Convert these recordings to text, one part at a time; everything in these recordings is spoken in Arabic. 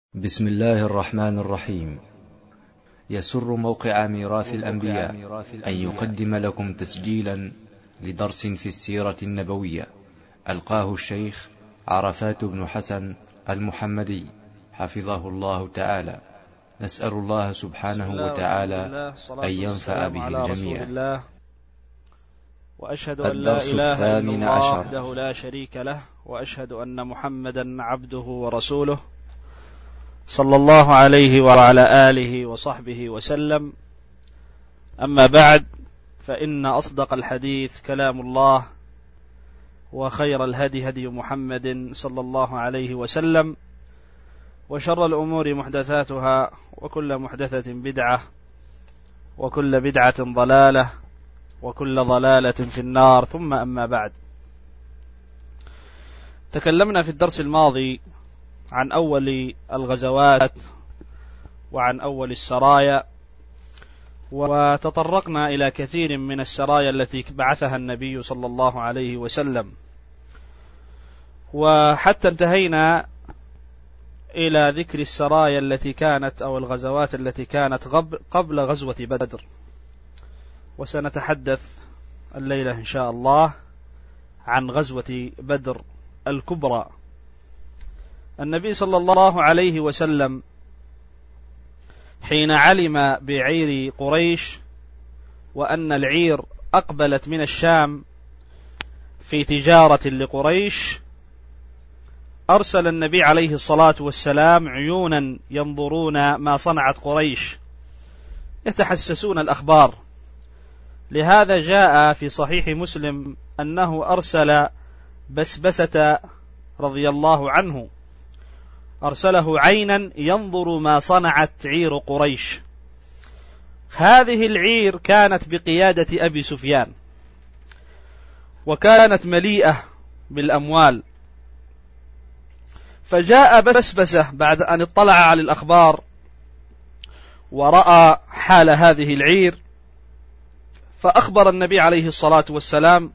بسم الله الرحمن الرحيم. يسر موقع ميراث الأنبياء أن يقدم لكم تسجيلا لدرس في السيرة النبوية ألقاه الشيخ عرفات بن حسن المحمدي حفظه الله تعالى. نسأل الله سبحانه وتعالى أن ينفع به الجميع. وأشهد أن لا إله إلا الله وحده لا شريك له، وأشهد أن محمدا عبده ورسوله صلى الله عليه وعلى آله وصحبه وسلم. أما بعد، فإن أصدق الحديث كلام الله، وخير الهدي هدي محمد صلى الله عليه وسلم، وشر الأمور محدثاتها، وكل محدثة بدعة، وكل بدعة ضلالة، وكل ضلالة في النار. ثم أما بعد، تكلمنا في الدرس الماضي عن أول الغزوات وعن أول السرايا، وتطرقنا إلى كثير من السرايا التي بعثها النبي صلى الله عليه وسلم، وحتى انتهينا إلى ذكر السرايا التي كانت أو الغزوات التي كانت قبل غزوة بدر. وسنتحدث الليلة إن شاء الله عن غزوة بدر الكبرى. النبي صلى الله عليه وسلم حين علم بعير قريش وأن العير أقبلت من الشام في تجارة لقريش، أرسل النبي عليه الصلاة والسلام عيونا ينظرون ما صنعت قريش، يتحسسون الأخبار. لهذا جاء في صحيح مسلم أنه أرسل بسبسة رضي الله عنه، أرسله عينا ينظر ما صنعت عير قريش. هذه العير كانت بقيادة أبي سفيان، وكانت مليئة بالأموال. فجاء بسبسة بعد أن اطلع على الأخبار ورأى حال هذه العير، فأخبر النبي عليه الصلاة والسلام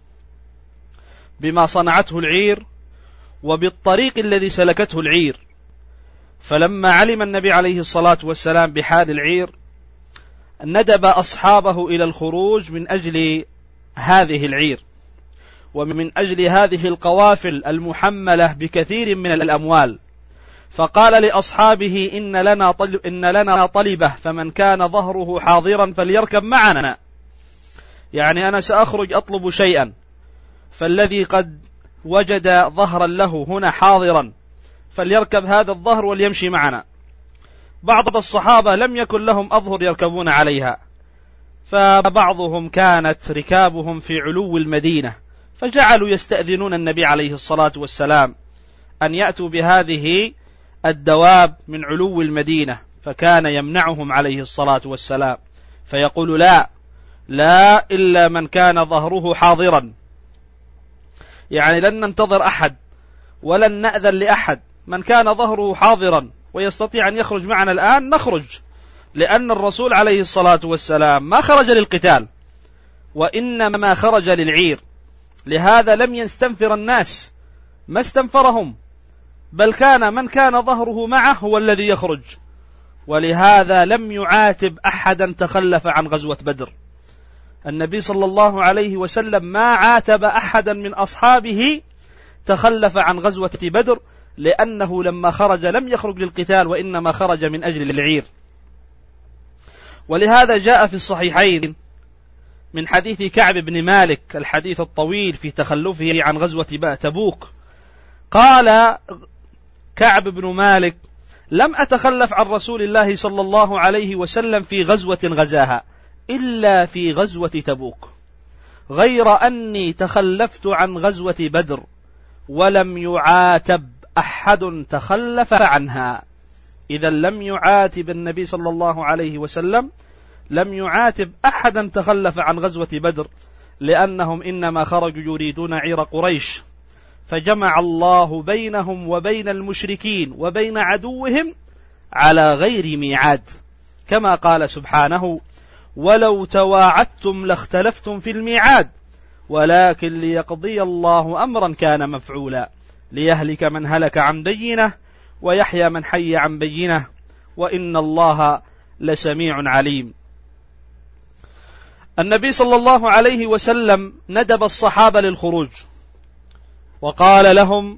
بما صنعته العير وبالطريق الذي سلكته العير. فلما علم النبي عليه الصلاة والسلام بحال العير، ندب أصحابه إلى الخروج من أجل هذه العير ومن أجل هذه القوافل المحملة بكثير من الأموال. فقال لأصحابه: إن لنا طلبة، فمن كان ظهره حاضرا فليركب معنا. يعني أنا سأخرج أطلب شيئا، فالذي قد وجد ظهرا له هنا حاضرا فليركب هذا الظهر وليمشي معنا. بعض الصحابة لم يكن لهم أظهر يركبون عليها، فبعضهم كانت ركابهم في علو المدينة، فجعلوا يستأذنون النبي عليه الصلاة والسلام أن يأتوا بهذه الدواب من علو المدينة، فكان يمنعهم عليه الصلاة والسلام، فيقول: لا إلا من كان ظهره حاضرا. يعني لن ننتظر أحد ولن نأذن لأحد، من كان ظهره حاضرا ويستطيع أن يخرج معنا الآن نخرج، لأن الرسول عليه الصلاة والسلام ما خرج للقتال وإنما خرج للعير. لهذا لم يستنفر الناس، ما استنفرهم، بل كان من كان ظهره معه هو الذي يخرج. ولهذا لم يعاتب أحدا تخلف عن غزوة بدر. النبي صلى الله عليه وسلم ما عاتب أحدا من أصحابه تخلف عن غزوة بدر، لأنه لما خرج لم يخرج للقتال وإنما خرج من أجل العير. ولهذا جاء في الصحيحين من حديث كعب بن مالك، الحديث الطويل في تخلفه عن غزوة تبوك، قال كعب بن مالك: لم أتخلف عن رسول الله صلى الله عليه وسلم في غزوة غزاها إلا في غزوة تبوك، غير أني تخلفت عن غزوة بدر ولم يعاتب أحد تخلف عنها. إذا لم يعاتب النبي صلى الله عليه وسلم، لم يعاتب أحدا تخلف عن غزوة بدر، لأنهم إنما خرجوا يريدون عير قريش، فجمع الله بينهم وبين المشركين وبين عدوهم على غير ميعاد، كما قال سبحانه: ولو تواعدتم لاختلفتم في الميعاد ولكن ليقضي الله أمرا كان مفعولا ليهلك من هلك عن بينة ويحيى من حي عن بينه وإن الله لسميع عليم. النبي صلى الله عليه وسلم ندب الصحابة للخروج وقال لهم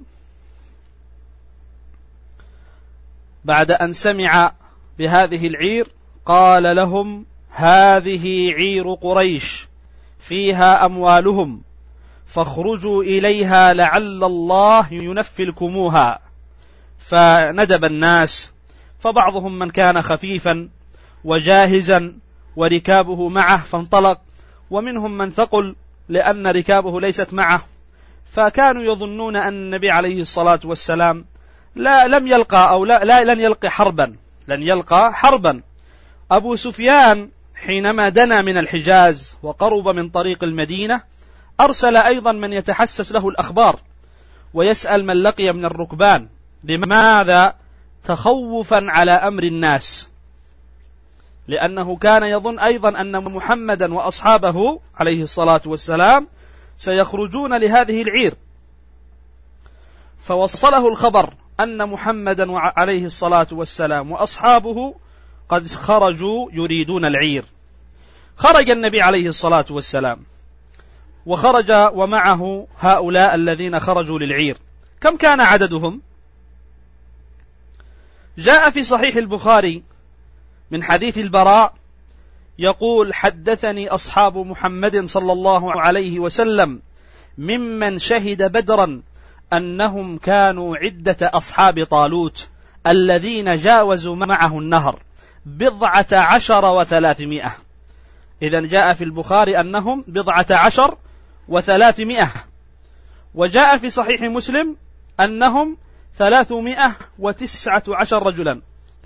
بعد أن سمع بهذه العير، قال لهم: هذه عير قريش فيها أموالهم فاخرجوا إليها لعل الله ينفلكموها. فندب الناس، فبعضهم من كان خفيفا وجاهزا وركابه معه فانطلق، ومنهم من ثقل لأن ركابه ليست معه، فكانوا يظنون أن النبي عليه الصلاة والسلام لن يلقى حربا. أبو سفيان حينما دنا من الحجاز وقرب من طريق المدينة أرسل أيضا من يتحسس له الأخبار ويسأل من لقي من الركبان. لماذا؟ تخوفا على أمر الناس، لأنه كان يظن أيضا أن محمدا وأصحابه عليه الصلاة والسلام سيخرجون لهذه العير، فوصله الخبر أن محمدا عليه الصلاة والسلام وأصحابه قد خرجوا يريدون العير. خرج النبي عليه الصلاة والسلام وخرج ومعه هؤلاء الذين خرجوا للعير. كم كان عددهم؟ جاء في صحيح البخاري من حديث البراء يقول: حدثني أصحاب محمد صلى الله عليه وسلم ممن شهد بدرا أنهم كانوا عدة أصحاب طالوت الذين جاوزوا معه النهر 17 و300. إذن جاء في البخاري أنهم 17 و300، وجاء في صحيح مسلم أنهم 319 رجلا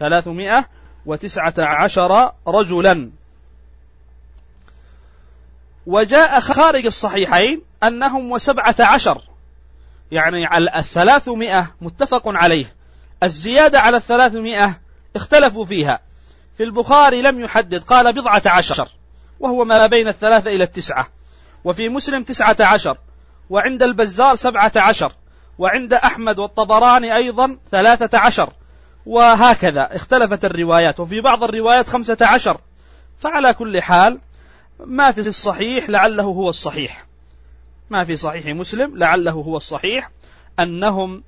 319 رجلا. وجاء خارج الصحيحين أنهم 17، يعني على 300 متفق عليه، الزيادة على 300 اختلفوا فيها. في البخاري لم يحدد، قال 17، وهو ما بين 3 إلى 9، وفي مسلم 19، وعند البزار 17، وعند أحمد والطبراني أيضا 13، وهكذا اختلفت الروايات، وفي بعض الروايات 15. فعلى كل حال ما في الصحيح لعله هو الصحيح، ما في صحيح مسلم لعله هو الصحيح أنهم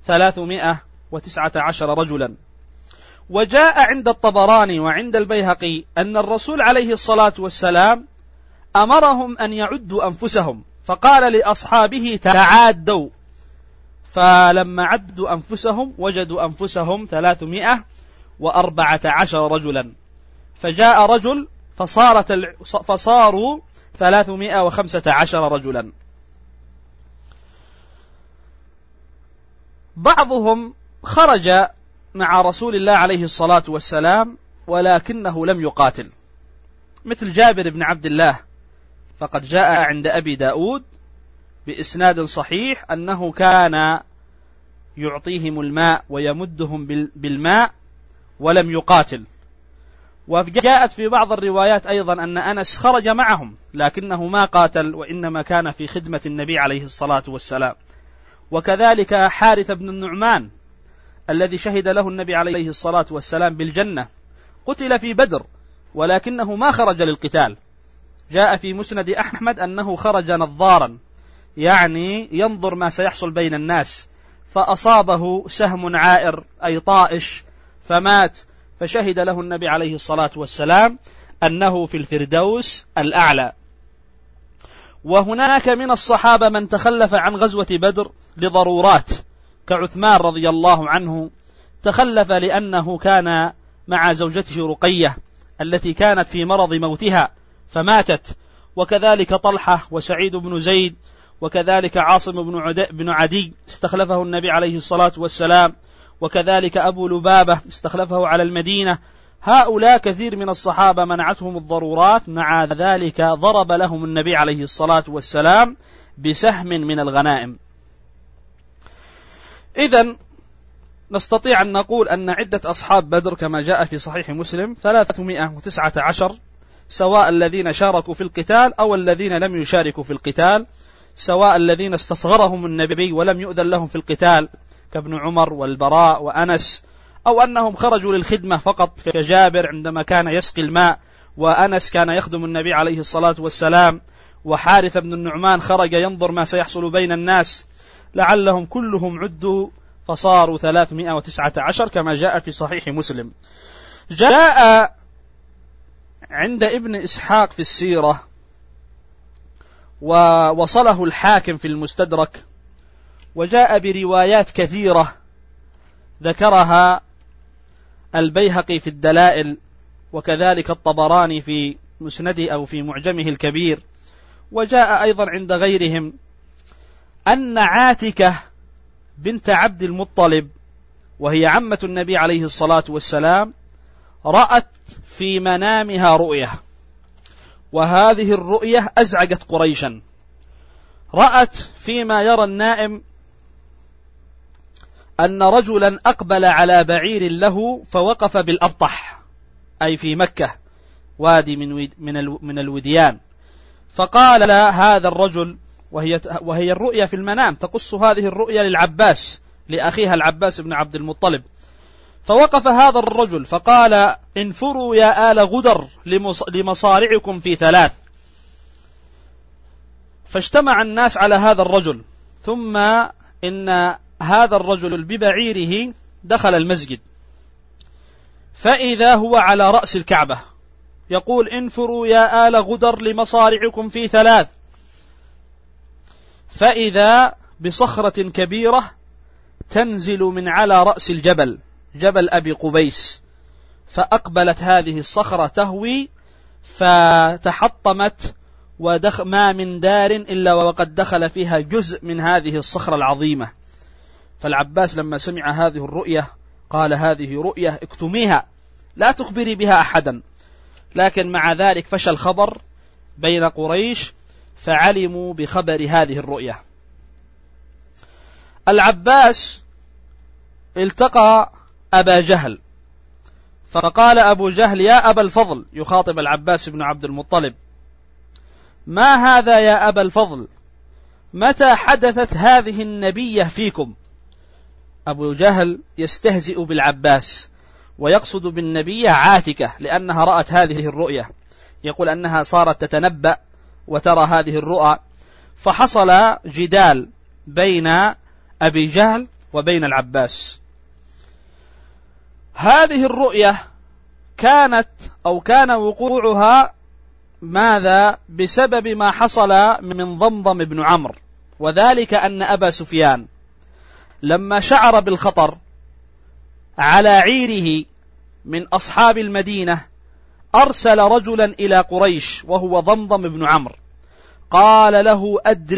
319 رجلا. وجاء عند الطبراني وعند البيهقي أن الرسول عليه الصلاة والسلام أمرهم أن يعدوا أنفسهم، فقال لأصحابه: تعادوا. فلما عدوا أنفسهم وجدوا أنفسهم 314 رجلا، فجاء رجل فصاروا 315 رجلا. بعضهم خرج مع رسول الله عليه الصلاة والسلام ولكنه لم يقاتل، مثل جابر بن عبد الله، فقد جاء عند أبي داود بإسناد صحيح أنه كان يعطيهم الماء ويمدهم بالماء ولم يقاتل. وجاءت في بعض الروايات أيضا أن أنس خرج معهم لكنه ما قاتل، وإنما كان في خدمة النبي عليه الصلاة والسلام. وكذلك حارث بن النعمان الذي شهد له النبي عليه الصلاة والسلام بالجنة قتل في بدر ولكنه ما خرج للقتال. جاء في مسند أحمد أنه خرج نظارا، يعني ينظر ما سيحصل بين الناس، فأصابه سهم عائر أي طائش فمات، فشهد له النبي عليه الصلاة والسلام أنه في الفردوس الأعلى. وهناك من الصحابة من تخلف عن غزوة بدر لضرورات، كعثمان رضي الله عنه تخلف لأنه كان مع زوجته رقية التي كانت في مرض موتها فماتت، وكذلك طلحة وسعيد بن زيد، وكذلك عاصم بن عدي استخلفه النبي عليه الصلاة والسلام، وكذلك أبو لبابة استخلفه على المدينة. هؤلاء كثير من الصحابة منعتهم الضرورات، مع ذلك ضرب لهم النبي عليه الصلاة والسلام بسهم من الغنائم. إذن نستطيع أن نقول أن عدة أصحاب بدر كما جاء في صحيح مسلم 319، سواء الذين شاركوا في القتال أو الذين لم يشاركوا في القتال، سواء الذين استصغرهم النبي ولم يؤذن لهم في القتال كابن عمر والبراء وأنس، أو أنهم خرجوا للخدمة فقط كجابر عندما كان يسقي الماء، وأنس كان يخدم النبي عليه الصلاة والسلام، وحارث بن النعمان خرج ينظر ما سيحصل بين الناس، لعلهم كلهم عدوا فصاروا 319 كما جاء في صحيح مسلم. جاء عند ابن إسحاق في السيرة ووصله الحاكم في المستدرك، وجاء بروايات كثيرة ذكرها البيهقي في الدلائل، وكذلك الطبراني في مسنده أو في معجمه الكبير، وجاء أيضا عند غيرهم أن عاتكة بنت عبد المطلب وهي عمة النبي عليه الصلاة والسلام رأت في منامها رؤية، وهذه الرؤية أزعجت قريشا. رأت فيما يرى النائم أن رجلا أقبل على بعير له فوقف بالأبطح، أي في مكة وادي من الوديان، فقال هذا الرجل، وهي الرؤيا في المنام، تقص هذه الرؤيا للعباس لأخيها العباس بن عبد المطلب، فوقف هذا الرجل فقال انفروا يا آل غدر لمصارعكم في 3، فاجتمع الناس على هذا الرجل، ثم إن هذا الرجل ببعيره دخل المسجد، فإذا هو على رأس الكعبة يقول انفروا يا آل غدر لمصارعكم في 3، فإذا بصخرة كبيرة تنزل من على رأس الجبل، جبل أبي قبيس، فأقبلت هذه الصخرة تهوي فتحطمت، ما من دار إلا وقد دخل فيها جزء من هذه الصخرة العظيمة. فالعباس لما سمع هذه الرؤية قال هذه رؤية اكتميها لا تخبري بها أحدا، لكن مع ذلك فشى الخبر بين قريش فعلموا بخبر هذه الرؤية. العباس التقى أبا جهل، فقال أبو جهل يا أبا الفضل، يخاطب العباس بن عبد المطلب، ما هذا يا أبا الفضل؟ متى حدثت هذه النبية فيكم؟ أبو جهل يستهزئ بالعباس ويقصد بالنبية عاتكة لأنها رأت هذه الرؤية، يقول أنها صارت تتنبأ وترى هذه الرؤى، فحصل جدال بين أبي جهل وبين العباس. هذه الرؤية كان وقوعها ماذا؟ بسبب ما حصل من ضمضم بن عمرو، وذلك أن أبا سفيان لما شعر بالخطر على عيره من أصحاب المدينة أرسل رجلا إلى قريش وهو ضمضم بن عمرو، قال له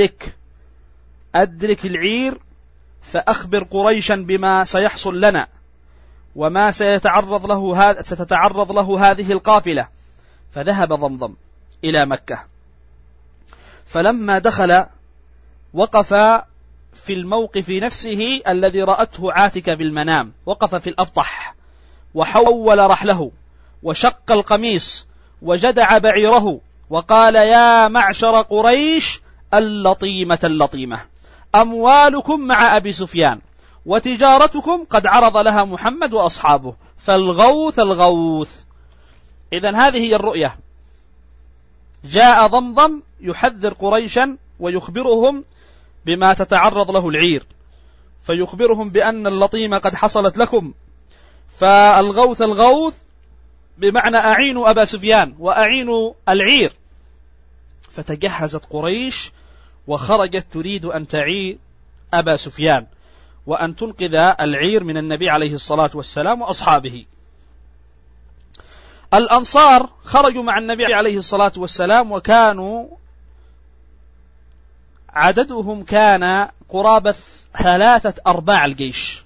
أدرك العير فأخبر قريشا بما سيحصل لنا وما ستتعرض له هذه القافلة. فذهب ضمضم إلى مكة، فلما دخل وقف في الموقف نفسه الذي رأته عاتكة بالمنام، وقف في الأبطح وحول رحله وشق القميص وجدع بعيره وقال يا معشر قريش اللطيمة أموالكم مع أبي سفيان وتجارتكم قد عرض لها محمد وأصحابه فالغوث. إذن هذه هي الرؤية. جاء ضمضم يحذر قريشا ويخبرهم بما تتعرض له العير، فيخبرهم بأن اللطيمة قد حصلت لكم، فالغوث بمعنى أعينوا أبا سفيان وأعينوا العير. فتجهزت قريش وخرجت تريد أن تعير أبا سفيان وأن تنقذ العير من النبي عليه الصلاة والسلام وأصحابه. الأنصار خرجوا مع النبي عليه الصلاة والسلام، وكانوا عددهم كان قرابة 3/4 الجيش،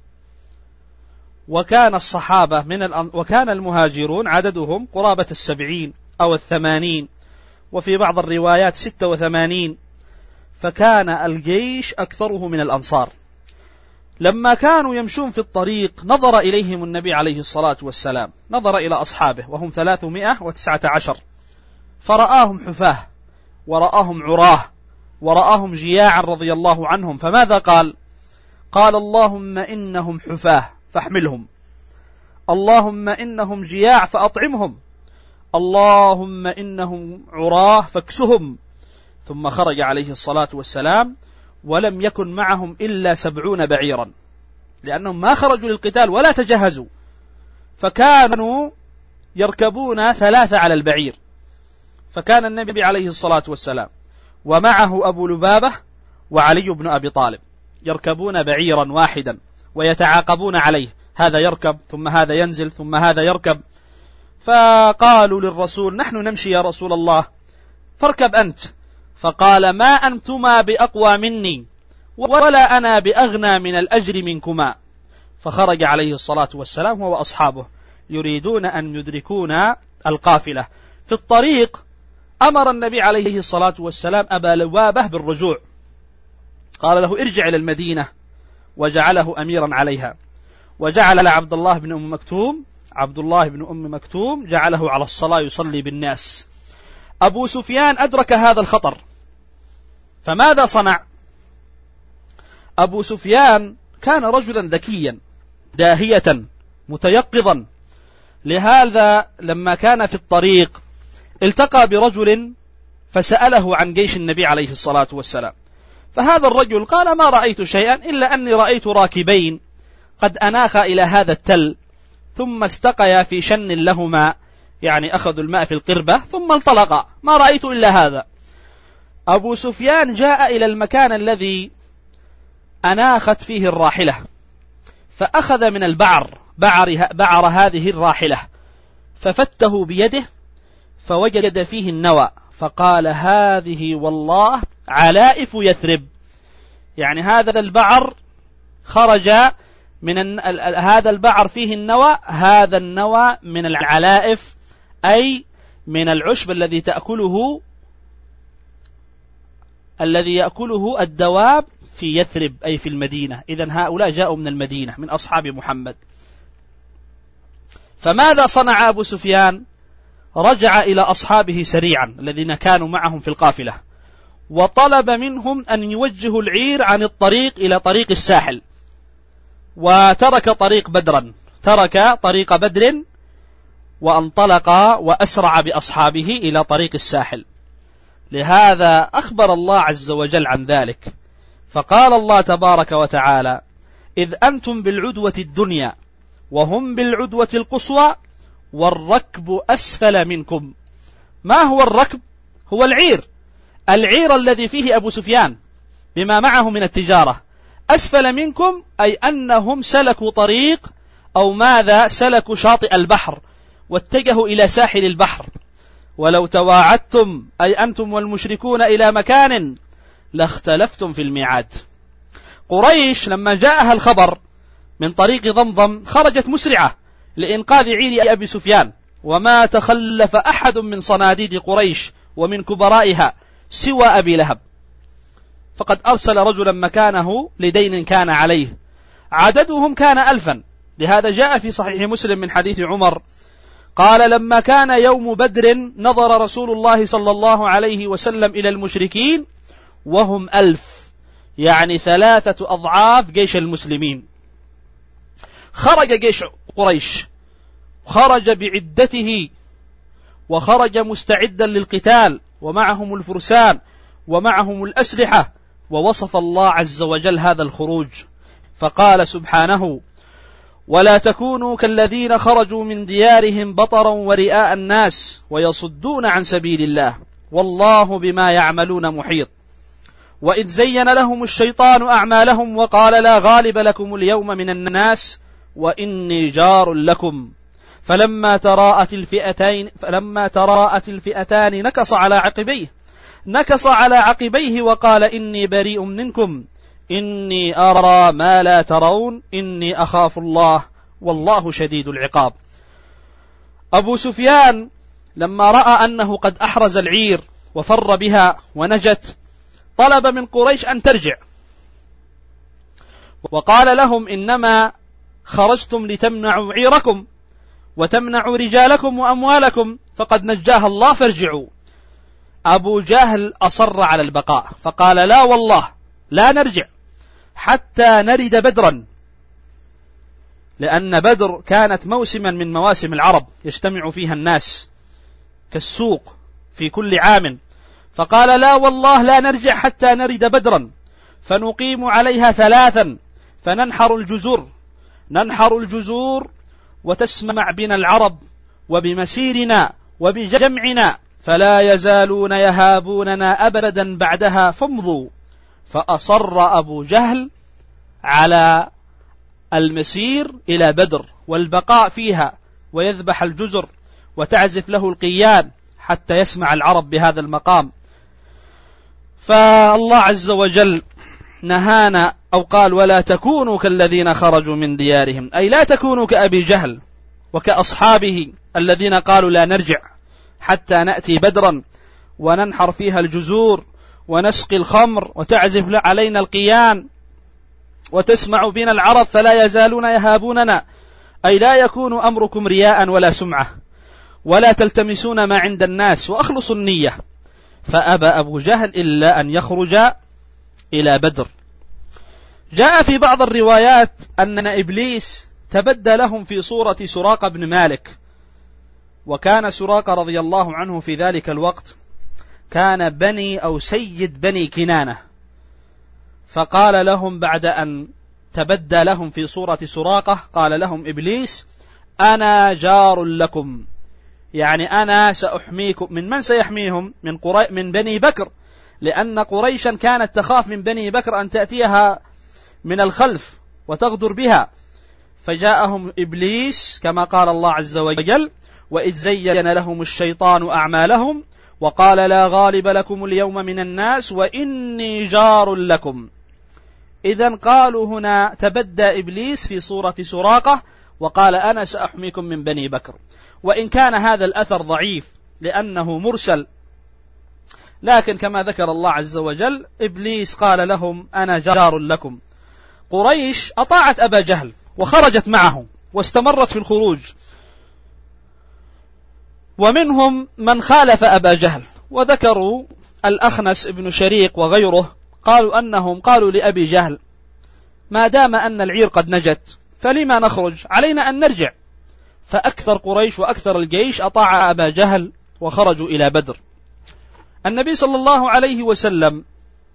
وكان الصحابة وكان المهاجرون عددهم قرابة 70 أو 80، وفي بعض الروايات 86، فكان الجيش أكثره من الأنصار. لما كانوا يمشون في الطريق نظر إليهم النبي عليه الصلاة والسلام، نظر إلى أصحابه وهم 319، فرآهم حفاة ورآهم عراه ورآهم جياعا رضي الله عنهم، فماذا قال؟ قال: اللهم إنهم حفاة فاحملهم، اللهم إنهم جياع فأطعمهم، اللهم إنهم عراه فاكسهم. ثم خرج عليه الصلاة والسلام ولم يكن معهم إلا 70 بعيرا، لأنهم ما خرجوا للقتال ولا تجهزوا، فكانوا يركبون 3 على البعير. فكان النبي عليه الصلاة والسلام ومعه أبو لبابة وعلي بن أبي طالب يركبون بعيرا واحدا ويتعاقبون عليه، هذا يركب ثم هذا ينزل ثم هذا يركب. فقالوا للرسول: نحن نمشي يا رسول الله، فاركب أنت. فقال: ما أنتما بأقوى مني ولا أنا بأغنى من الأجر منكما. فخرج عليه الصلاة والسلام هو وأصحابه يريدون أن يدركون القافلة. في الطريق أمر النبي عليه الصلاة والسلام أبا لبابة بالرجوع، قال له: ارجع إلى المدينة، وجعله أميرا عليها، وجعل عبد الله بن أم مكتوم جعله على الصلاة يصلي بالناس. أبو سفيان أدرك هذا الخطر، فماذا صنع؟ أبو سفيان كان رجلا ذكيا داهية متيقظا، لهذا لما كان في الطريق التقى برجل فسأله عن جيش النبي عليه الصلاة والسلام، فهذا الرجل قال: ما رأيت شيئا إلا أني رأيت راكبين قد أناخا إلى هذا التل ثم استقيا في شن لهما، يعني أخذوا الماء في القربة ثم انطلقا، ما رأيت إلا هذا. أبو سفيان جاء إلى المكان الذي أناخت فيه الراحلة، فأخذ من بعر هذه الراحلة ففته بيده فوجد فيه النوى، فقال: هذه والله علائف يثرب، يعني هذا البعر خرج من هذا البعر فيه النوى، هذا النوى من العلائف، أي من العشب الذي يأكله الدواب في يثرب، أي في المدينة. إذن هؤلاء جاءوا من المدينة من أصحاب محمد. فماذا صنع أبو سفيان؟ رجع إلى أصحابه سريعا الذين كانوا معهم في القافلة، وطلب منهم أن يوجهوا العير عن الطريق إلى طريق الساحل، وترك طريق بدر وانطلق وأسرع بأصحابه إلى طريق الساحل. لهذا أخبر الله عز وجل عن ذلك، فقال الله تبارك وتعالى: إذ أنتم بالعدوة الدنيا وهم بالعدوة القصوى والركب أسفل منكم. ما هو الركب؟ هو العير الذي فيه أبو سفيان بما معه من التجارة. أسفل منكم أي أنهم سلكوا طريق سلكوا شاطئ البحر واتجهوا إلى ساحل البحر. ولو تواعدتم أي أنتم والمشركون إلى مكان لاختلفتم في الميعاد. قريش لما جاءها الخبر من طريق ضمضم خرجت مسرعة لإنقاذ عير أبي سفيان، وما تخلف أحد من صناديد قريش ومن كبرائها سوى أبي لهب، فقد أرسل رجلا مكانه لدين كان عليه، عددهم كان 1000. لهذا جاء في صحيح مسلم من حديث عمر قال: لما كان يوم بدر نظر رسول الله صلى الله عليه وسلم إلى المشركين وهم 1000، يعني 3 أضعاف جيش المسلمين. خرج جيش قريش، خرج بعدته وخرج مستعدا للقتال، ومعهم الفرسان ومعهم الأسلحة، ووصف الله عز وجل هذا الخروج فقال سبحانه: ولا تكونوا كالذين خرجوا من ديارهم بطرا ورئاء الناس ويصدون عن سبيل الله والله بما يعملون محيط. وإذ زين لهم الشيطان أعمالهم وقال: لا غالب لكم اليوم من الناس وإني جار لكم، فلما تراءت الفئتان نكص على عقبيه وقال: إني بريء منكم إني أرى ما لا ترون إني أخاف الله والله شديد العقاب. أبو سفيان لما رأى أنه قد أحرز العير وفر بها ونجت طلب من قريش أن ترجع، وقال لهم: إنما خرجتم لتمنعوا عيركم وتمنعوا رجالكم وأموالكم فقد نجاها الله فارجعوا. أبو جهل أصر على البقاء فقال لا والله لا نرجع حتى نرد بدرا، لأن بدر كانت موسما من مواسم العرب يجتمع فيها الناس كالسوق في كل عام، فقال لا والله لا نرجع حتى نرد بدرا فنقيم عليها 3 فننحر الجزور وتسمع بنا العرب وبمسيرنا وبجمعنا فلا يزالون يهابوننا أبدا بعدها فامضوا. فأصر أبو جهل على المسير إلى بدر والبقاء فيها ويذبح الجزر وتعزف له القيان حتى يسمع العرب بهذا المقام. فالله عز وجل نهانا أو قال ولا تكونوا كالذين خرجوا من ديارهم، أي لا تكونوا كأبي جهل وكأصحابه الذين قالوا لا نرجع حتى نأتي بدرا وننحر فيها الجزور ونسقي الخمر وتعزف علينا القيان وتسمع بنا العرب فلا يزالون يهابوننا، أي لا يكون أمركم رياء ولا سمعة ولا تلتمسون ما عند الناس وأخلصوا النية. فأبى أبو جهل إلا أن يخرج إلى بدر. جاء في بعض الروايات أن إبليس تبدى لهم في صورة سراقة بن مالك، وكان سراقة رضي الله عنه في ذلك الوقت كان بني أو سيد بني كنانة، فقال لهم بعد أن تبدى لهم في صورة سراقة قال لهم إبليس أنا جار لكم، يعني أنا سأحميكم. من سيحميهم؟ من بني بكر، لأن قريشا كانت تخاف من بني بكر أن تأتيها من الخلف وتغدر بها، فجاءهم إبليس كما قال الله عز وجل وإذ زين لهم الشيطان أعمالهم وقال لا غالب لكم اليوم من الناس وإني جار لكم. إذن قالوا هنا تبدى إبليس في صورة سراقة وقال أنا سأحميكم من بني بكر، وإن كان هذا الأثر ضعيف لأنه مرسل، لكن كما ذكر الله عز وجل إبليس قال لهم أنا جار لكم. قريش أطاعت أبا جهل وخرجت معه واستمرت في الخروج، ومنهم من خالف أبا جهل، وذكروا الأخنس ابن شريق وغيره قالوا أنهم قالوا لأبي جهل ما دام أن العير قد نجت فلما نخرج، علينا أن نرجع. فأكثر قريش وأكثر الجيش أطاع أبا جهل وخرجوا إلى بدر. النبي صلى الله عليه وسلم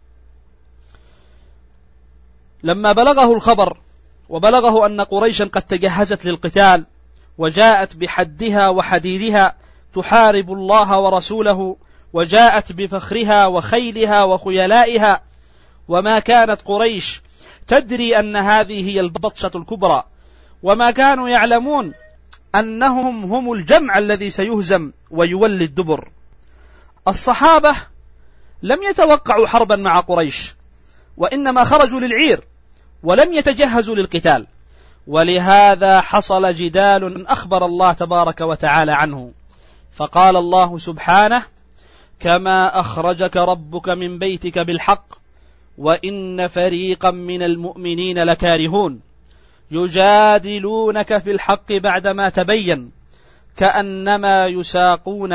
لما بلغه الخبر وبلغه أن قريشا قد تجهزت للقتال وجاءت بحدها وحديدها تحارب الله ورسوله، وجاءت بفخرها وخيلها وخيلائها، وما كانت قريش تدري أن هذه هي البطشة الكبرى، وما كانوا يعلمون أنهم هم الجمع الذي سيهزم ويولي الدبر. الصحابة لم يتوقعوا حربا مع قريش، وإنما خرجوا للعير ولم يتجهزوا للقتال، ولهذا حصل جدال أخبر الله تبارك وتعالى عنه. فقال الله سبحانه كما أخرجك ربك من بيتك بالحق وإن فريقا من المؤمنين لكارهون يجادلونك في الحق بعدما تبين كأنما يساقون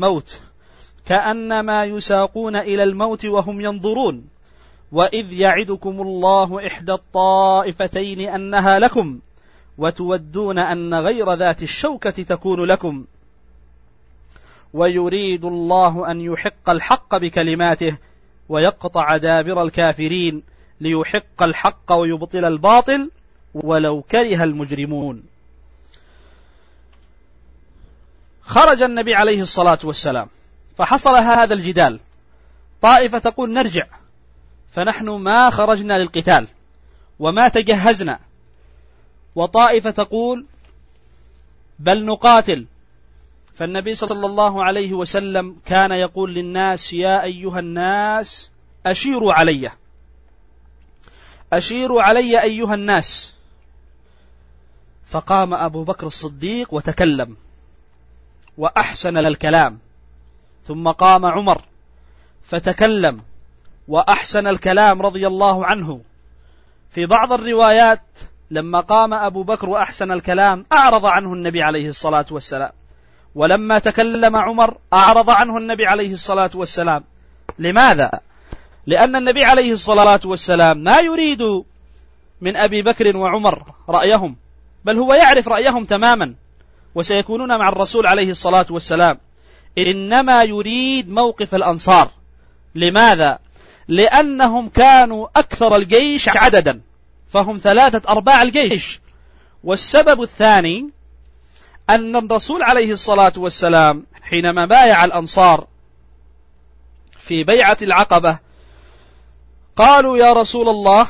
إلى الموت وهم ينظرون وإذ يعدكم الله إحدى الطائفتين أنها لكم وتودون أن غير ذات الشوكة تكون لكم ويريد الله أن يحق الحق بكلماته ويقطع دابر الكافرين ليحق الحق ويبطل الباطل ولو كره المجرمون. خرج النبي عليه الصلاة والسلام فحصل هذا الجدال، طائفة تقول نرجع، فنحن ما خرجنا للقتال وما تجهزنا، وطائفة تقول بل نقاتل. فالنبي صلى الله عليه وسلم كان يقول للناس يا أيها الناس أشيروا علي أيها الناس. فقام أبو بكر الصديق وتكلم وأحسن الكلام، ثم قام عمر فتكلم وأحسن الكلام رضي الله عنه. في بعض الروايات لما قام أبو بكر وأحسن الكلام أعرض عنه النبي عليه الصلاة والسلام ولما تكلم عمر أعرض عنه النبي عليه الصلاة والسلام. لماذا؟ لأن النبي عليه الصلاة والسلام ما يريد من أبي بكر وعمر رأيهم، بل هو يعرف رأيهم تماما وسيكونون مع الرسول عليه الصلاة والسلام، إنما يريد موقف الأنصار. لماذا؟ لأنهم كانوا أكثر الجيش عددا، فهم 3/4 الجيش. والسبب الثاني أن الرسول عليه الصلاة والسلام حينما بايع الأنصار في بيعة العقبة قالوا يا رسول الله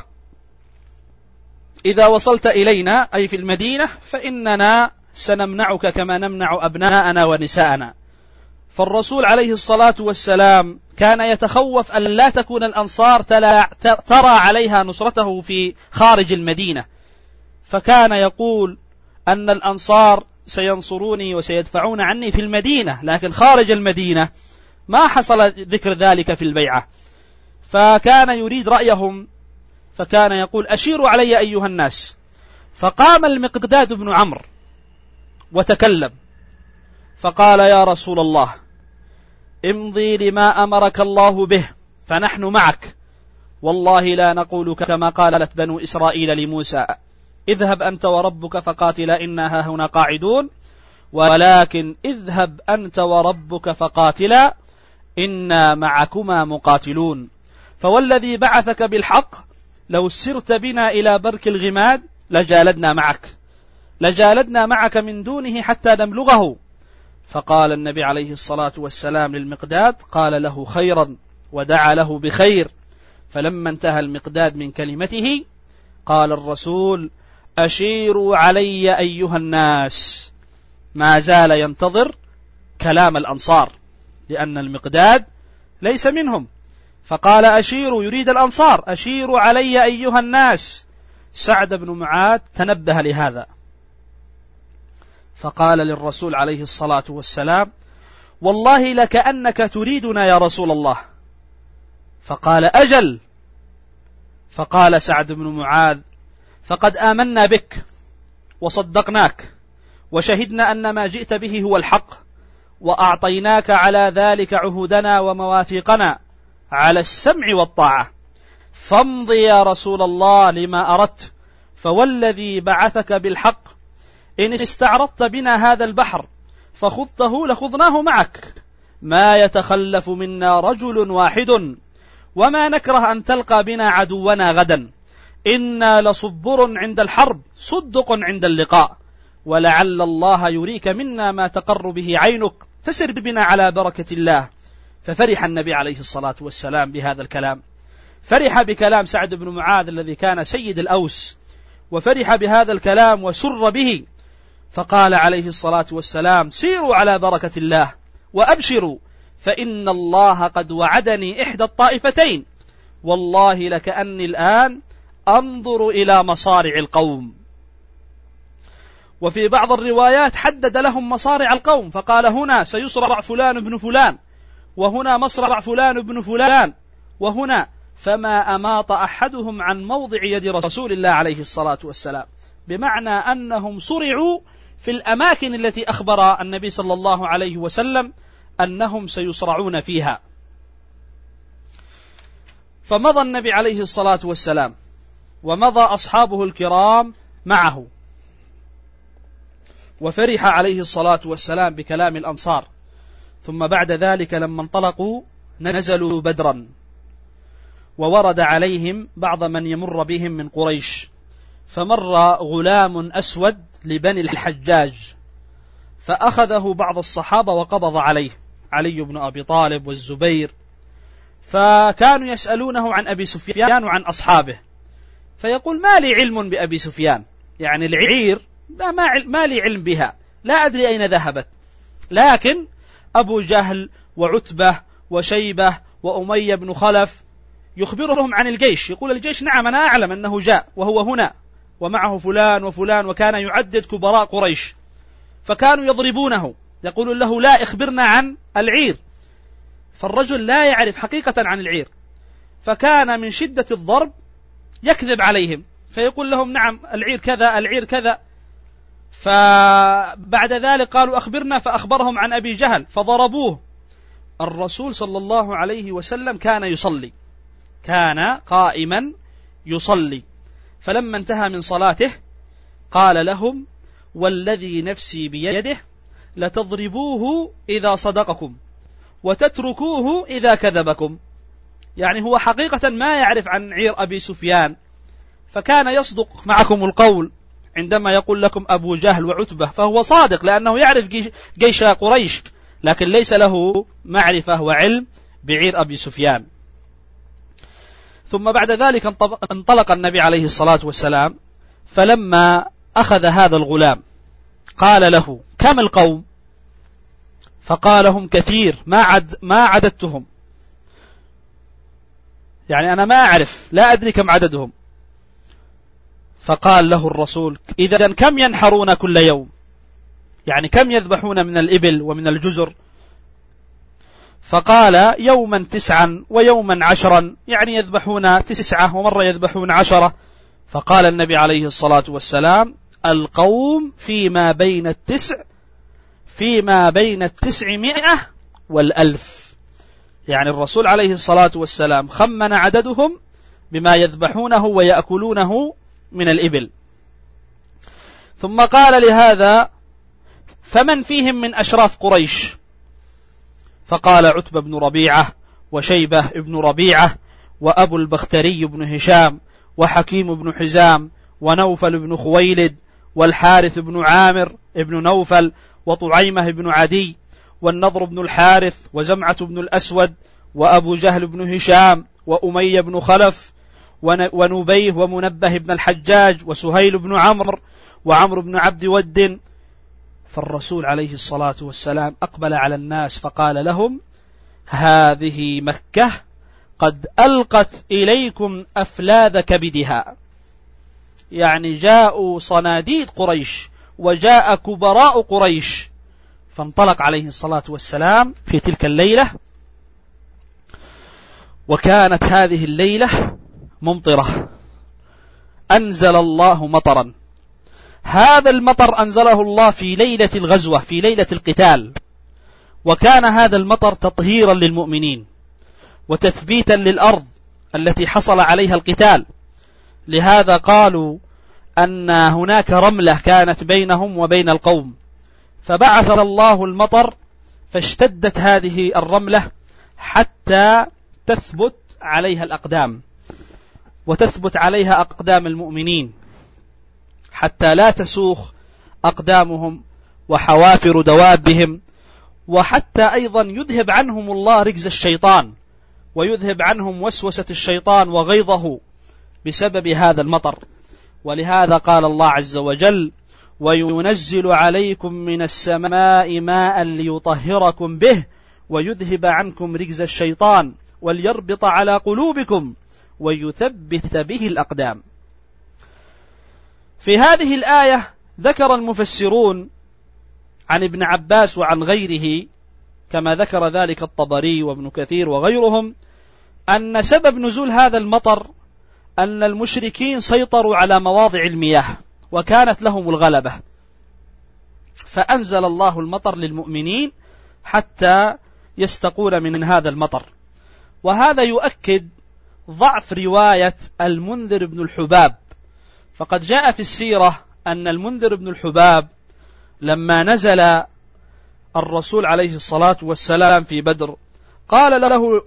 إذا وصلت إلينا أي في المدينة فإننا سنمنعك كما نمنع أبناءنا ونساءنا. فالرسول عليه الصلاة والسلام كان يتخوف أن لا تكون الأنصار ترى عليها نصرته في خارج المدينة، فكان يقول أن الأنصار سينصروني وسيدفعون عني في المدينة، لكن خارج المدينة ما حصل ذكر ذلك في البيعة. فكان يريد رأيهم، فكان يقول أشيروا علي أيها الناس. فقام المقداد بن عمرو وتكلم فقال يا رسول الله امضي لما أمرك الله به فنحن معك، والله لا نقول كما قالت بنو إسرائيل لموسى اذهب أنت وربك فقاتلا إنا هاهنا قاعدون، ولكن اذهب أنت وربك فقاتلا إنا معكما مقاتلون. فوالذي بعثك بالحق لو سرت بنا إلى برك الغماد لجالدنا معك من دونه حتى نبلغه. فقال النبي عليه الصلاة والسلام للمقداد قال له خيرا ودعا له بخير. فلما انتهى المقداد من كلمته قال الرسول أشيروا علي أيها الناس، ما زال ينتظر كلام الأنصار لأن المقداد ليس منهم، فقال أشيروا يريد الأنصار أشيروا علي أيها الناس. سعد بن معاذ تنبه لهذا فقال للرسول عليه الصلاة والسلام والله لكأنك تريدنا يا رسول الله. فقال أجل. فقال سعد بن معاذ فقد آمنا بك وصدقناك وشهدنا أن ما جئت به هو الحق، وأعطيناك على ذلك عهودنا ومواثيقنا على السمع والطاعة، فامضي يا رسول الله لما أردت، فوالذي بعثك بالحق إن استعرضت بنا هذا البحر فخذته لخذناه معك، ما يتخلف منا رجل واحد، وما نكره أن تلقى بنا عدونا غدا، إنا لصبر عند الحرب صدق عند اللقاء، ولعل الله يريك منا ما تقر به عينك، فسر بنا على بركة الله. ففرح النبي عليه الصلاة والسلام بهذا الكلام، فرح بكلام سعد بن معاذ الذي كان سيد الأوس، وفرح بهذا الكلام وسر به، فقال عليه الصلاة والسلام سيروا على بركة الله وأبشروا فإن الله قد وعدني إحدى الطائفتين، والله لكأني الآن أنظر إلى مصارع القوم. وفي بعض الروايات حدد لهم مصارع القوم فقال هنا سيصرع فلان بن فلان، وهنا مصرع فلان بن فلان، وهنا، فما أماط أحدهم عن موضع يد رسول الله عليه الصلاة والسلام، بمعنى أنهم صرعوا في الأماكن التي أخبر النبي صلى الله عليه وسلم أنهم سيصرعون فيها. فمضى النبي عليه الصلاة والسلام ومضى أصحابه الكرام معه، وفرح عليه الصلاة والسلام بكلام الأنصار. ثم بعد ذلك لما انطلقوا نزلوا بدرا، وورد عليهم بعض من يمر بهم من قريش، فمر غلام أسود لبني الحجاج فأخذه بعض الصحابة وقبض عليه، علي بن أبي طالب والزبير، فكانوا يسألونه عن أبي سفيان وعن أصحابه، فيقول ما لي علم بأبي سفيان، يعني العير ما لي علم بها، لا أدري أين ذهبت، لكن أبو جهل وعتبة وشيبة وأمية بن خلف يخبرهم عن الجيش، يقول الجيش نعم أنا أعلم أنه جاء وهو هنا ومعه فلان وفلان، وكان يعدد كبراء قريش، فكانوا يضربونه يقولون له لا اخبرنا عن العير، فالرجل لا يعرف حقيقة عن العير، فكان من شدة الضرب يكذب عليهم فيقول لهم نعم العير كذا العير كذا، فبعد ذلك قالوا أخبرنا، فأخبرهم عن أبي جهل فضربوه. الرسول صلى الله عليه وسلم كان يصلي، كان قائما يصلي، فلما انتهى من صلاته قال لهم: والذي نفسي بيده لتضربوه إذا صدقكم وتتركوه إذا كذبكم. يعني هو حقيقة ما يعرف عن عير أبي سفيان، فكان يصدق معكم القول عندما يقول لكم أبو جهل وعتبة، فهو صادق لأنه يعرف جيش قريش، لكن ليس له معرفة وعلم بعير أبي سفيان. ثم بعد ذلك انطلق النبي عليه الصلاة والسلام، فلما أخذ هذا الغلام قال له: كم القوم؟ فقال: هم كثير ما عددتهم، يعني أنا ما أعرف، لا أدري كم عددهم. فقال له الرسول: إذن كم ينحرون كل يوم؟ يعني كم يذبحون من الإبل ومن الجزر؟ فقال: يوما 9 ويوما 10، يعني يذبحون 9 ومرة يذبحون 10. فقال النبي عليه الصلاة والسلام: القوم فيما بين 900 و1000. يعني الرسول عليه الصلاة والسلام خمن عددهم بما يذبحونه ويأكلونه من الإبل. ثم قال لهذا: فمن فيهم من أشراف قريش؟ فقال: عتبة بن ربيعة وشيبة بن ربيعة وأبو البختري بن هشام وحكيم بن حزام ونوفل بن خويلد والحارث بن عامر بن نوفل وطعيمة بن عدي والنضر بن الحارث وزمعة بن الأسود وأبو جهل بن هشام وأمية بن خلف ونبيه ومنبه بن الحجاج وسهيل بن عمرو وعمرو بن عبد ود. فالرسول عليه الصلاة والسلام أقبل على الناس فقال لهم: هذه مكة قد ألقت إليكم أفلاذ كبدها. يعني جاءوا صناديد قريش وجاء كبراء قريش. فانطلق عليه الصلاة والسلام في تلك الليلة، وكانت هذه الليلة ممطرة، أنزل الله مطرا. هذا المطر أنزله الله في ليلة الغزوة، في ليلة القتال، وكان هذا المطر تطهيرا للمؤمنين وتثبيتا للأرض التي حصل عليها القتال. لهذا قالوا أن هناك رملة كانت بينهم وبين القوم، فبعث الله المطر فاشتدت هذه الرملة حتى تثبت عليها الأقدام وتثبت عليها أقدام المؤمنين، حتى لا تسوخ أقدامهم وحوافر دوابهم، وحتى أيضا يذهب عنهم الله رجز الشيطان ويذهب عنهم وسوسة الشيطان وغيظه بسبب هذا المطر. ولهذا قال الله عز وجل: وينزل عليكم من السماء ماء ليطهركم به ويذهب عنكم رجز الشيطان وليربط على قلوبكم ويثبت به الأقدام. في هذه الآية ذكر المفسرون عن ابن عباس وعن غيره، كما ذكر ذلك الطبري وابن كثير وغيرهم، أن سبب نزول هذا المطر أن المشركين سيطروا على مواضع المياه وكانت لهم الغلبة، فأنزل الله المطر للمؤمنين حتى يستقون من هذا المطر. وهذا يؤكد ضعف رواية المنذر بن الحباب، فقد جاء في السيرة أن المنذر بن الحباب لما نزل الرسول عليه الصلاة والسلام في بدر قال له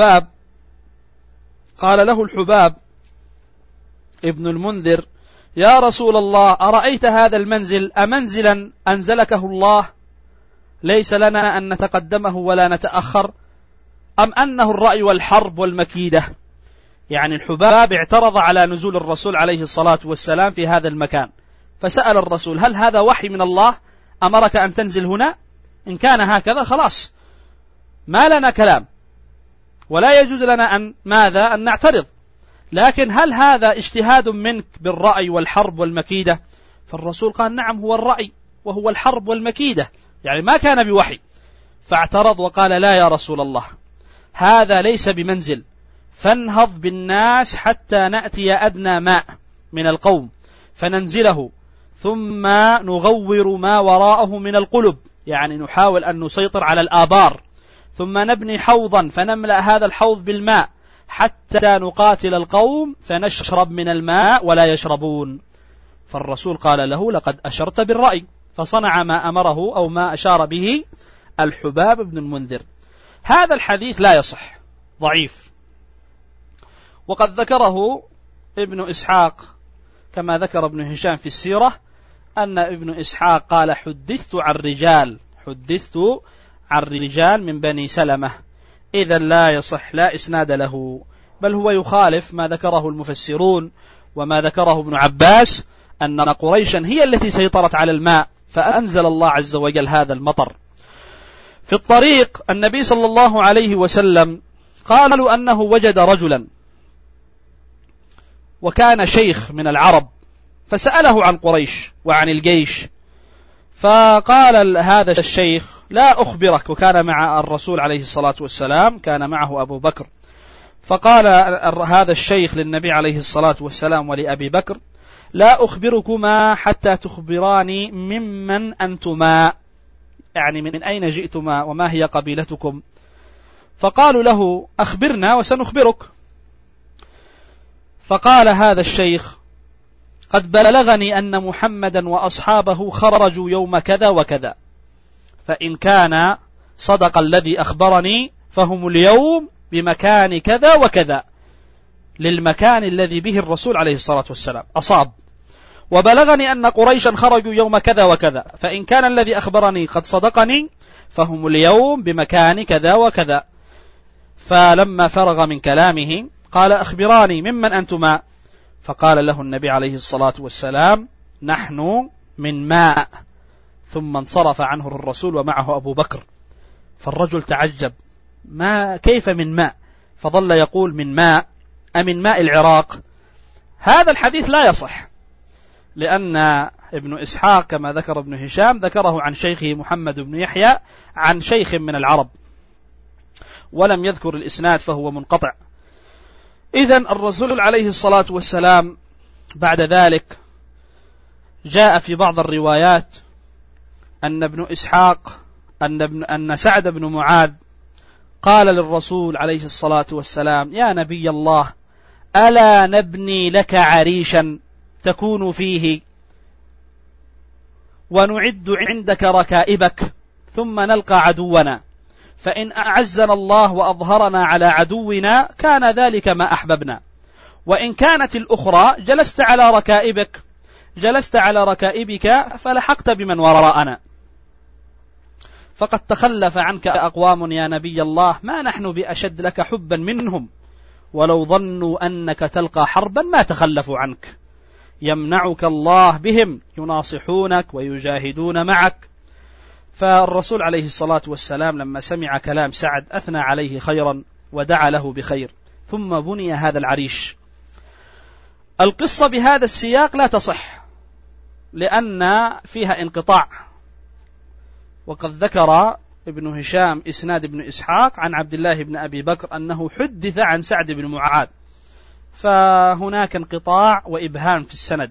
الحباب ابن المنذر: يا رسول الله، أرأيت هذا المنزل أمنزلا أنزلكه الله ليس لنا أن نتقدمه ولا نتأخر، أم أنه الرأي والحرب والمكيدة؟ يعني الحباب اعترض على نزول الرسول عليه الصلاة والسلام في هذا المكان، فسأل الرسول: هل هذا وحي من الله أمرك أن تنزل هنا؟ إن كان هكذا خلاص ما لنا كلام ولا يجوز لنا أن نعترض، لكن هل هذا اجتهاد منك بالرأي والحرب والمكيدة؟ فالرسول قال: نعم، هو الرأي وهو الحرب والمكيدة، يعني ما كان بوحي. فاعترض وقال: لا يا رسول الله، هذا ليس بمنزل، فانهض بالناس حتى نأتي أدنى ماء من القوم فننزله، ثم نغور ما وراءه من القلب، يعني نحاول أن نسيطر على الآبار، ثم نبني حوضا فنملأ هذا الحوض بالماء حتى نقاتل القوم فنشرب من الماء ولا يشربون. فالرسول قال له: لقد أشرت بالرأي، فصنع ما أمره أو ما أشار به الحباب بن المنذر. هذا الحديث لا يصح، ضعيف، وقد ذكره ابن إسحاق كما ذكر ابن هشام في السيرة أن ابن إسحاق قال: حدثت عن رجال من بني سلمة. إذا لا يصح، لا إسناد له، بل هو يخالف ما ذكره المفسرون وما ذكره ابن عباس أن قريشا هي التي سيطرت على الماء فأنزل الله عز وجل هذا المطر. في الطريق النبي صلى الله عليه وسلم قالوا أنه وجد رجلا وكان شيخ من العرب، فسأله عن قريش وعن الجيش، فقال هذا الشيخ: لا أخبرك. وكان مع الرسول عليه الصلاة والسلام، كان معه أبو بكر. فقال هذا الشيخ للنبي عليه الصلاة والسلام ولأبي بكر: لا أخبركما حتى تخبراني ممن أنتما، يعني من أين جئتما وما هي قبيلتكم. فقالوا له: أخبرنا وسنخبرك. فقال هذا الشيخ: قد بلغني أن محمدا وأصحابه خرجوا يوم كذا وكذا، فإن كان صدق الذي أخبرني فهم اليوم بمكان كذا وكذا، للمكان الذي به الرسول عليه الصلاة والسلام أصاب. وبلغني أن قريشا خرجوا يوم كذا وكذا، فإن كان الذي أخبرني قد صدقني فهم اليوم بمكان كذا وكذا. فلما فرغ من كلامه قال: أخبراني ممن أنتما. فقال له النبي عليه الصلاة والسلام: نحن من ماء. ثم انصرف عنه الرسول ومعه أبو بكر. فالرجل تعجب: ما كيف من ماء؟ فظل يقول: من ماء أمن ماء العراق؟ هذا الحديث لا يصح، لأن ابن إسحاق كما ذكر ابن هشام ذكره عن شيخه محمد بن يحيى عن شيخ من العرب، ولم يذكر الإسناد فهو منقطع. إذن الرسول عليه الصلاة والسلام بعد ذلك جاء في بعض الروايات أن ابن إسحاق أن سعد بن معاذ قال للرسول عليه الصلاة والسلام: يا نبي الله، ألا نبني لك عريشا تكون فيه ونعد عندك ركائبك ثم نلقى عدونا، فإن أعزنا الله وأظهرنا على عدونا كان ذلك ما أحببنا، وإن كانت الأخرى جلست على ركائبك فلحقت بمن وراءنا. فقد تخلف عنك أقوام يا نبي الله ما نحن بأشد لك حبا منهم، ولو ظنوا أنك تلقى حربا ما تخلفوا عنك، يمنعك الله بهم يناصحونك ويجاهدون معك. فالرسول عليه الصلاة والسلام لما سمع كلام سعد أثنى عليه خيرا ودعا له بخير، ثم بني هذا العريش. القصة بهذا السياق لا تصح لأن فيها انقطاع، وقد ذكر ابن هشام إسناد ابن إسحاق عن عبد الله بن أبي بكر أنه حدث عن سعد بن معاذ، فهناك انقطاع وإبهام في السند.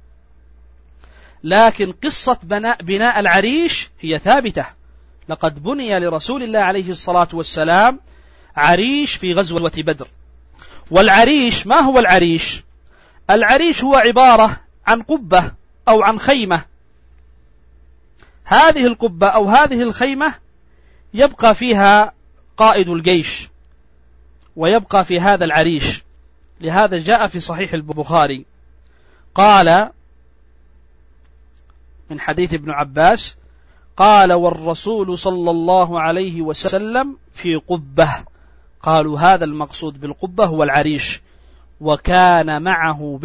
لكن قصة بناء العريش هي ثابتة، لقد بني لرسول الله عليه الصلاة والسلام عريش في غزوة بدر. والعريش ما هو العريش؟ العريش هو عبارة عن قبة أو عن خيمة، هذه القبة أو هذه الخيمة يبقى فيها قائد الجيش ويبقى في هذا العريش. لهذا جاء في صحيح البخاري قال من حديث ابن عباس قال: والرسول صلى الله عليه وسلم في قبة. قالوا هذا المقصود بالقبة هو العريش، وكان معه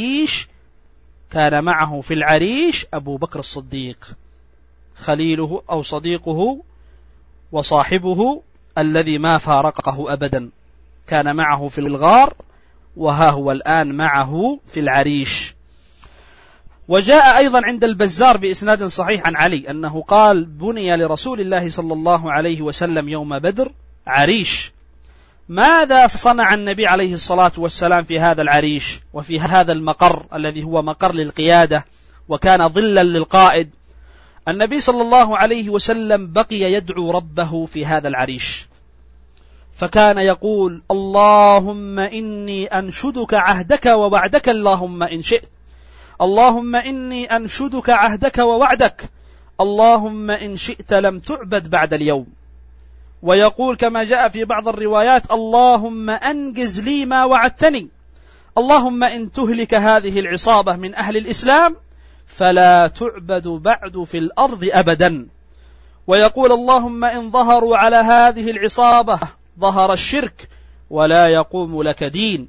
في العريش أبو بكر الصديق خليله أو صديقه وصاحبه الذي ما فارقه أبدا، كان معه في الغار وها هو الآن معه في العريش. وجاء أيضا عند البزار بإسناد صحيح عن علي أنه قال: بني لرسول الله صلى الله عليه وسلم يوم بدر عريش. ماذا صنع النبي عليه الصلاة والسلام في هذا العريش وفي هذا المقر الذي هو مقر للقيادة وكان ظلا للقائد. النبي صلى الله عليه وسلم بقي يدعو ربه في هذا العريش، فكان يقول: اللهم إني أنشدك عهدك ووعدك اللهم إن شئت، اللهم إني أنشدك عهدك ووعدك، اللهم إن شئت لم تعبد بعد اليوم. ويقول كما جاء في بعض الروايات: اللهم أنجز لي ما وعدتني، اللهم إن تهلك هذه العصابة من أهل الإسلام فلا تعبد بعد في الأرض أبدا. ويقول: اللهم إن ظهروا على هذه العصابة ظهر الشرك ولا يقوم لك دين.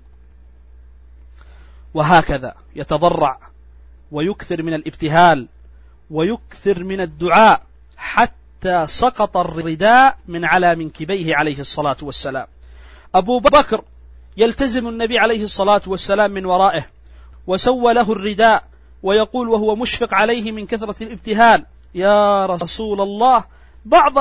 وهكذا يتضرع ويكثر من الابتهال ويكثر من الدعاء حتى سقط الرداء من على منكبيه عليه الصلاة والسلام. أبو بكر يلتزم النبي عليه الصلاة والسلام من ورائه وسوى له الرداء، ويقول وهو مشفق عليه من كثرة الابتهال: يا رسول الله، بعض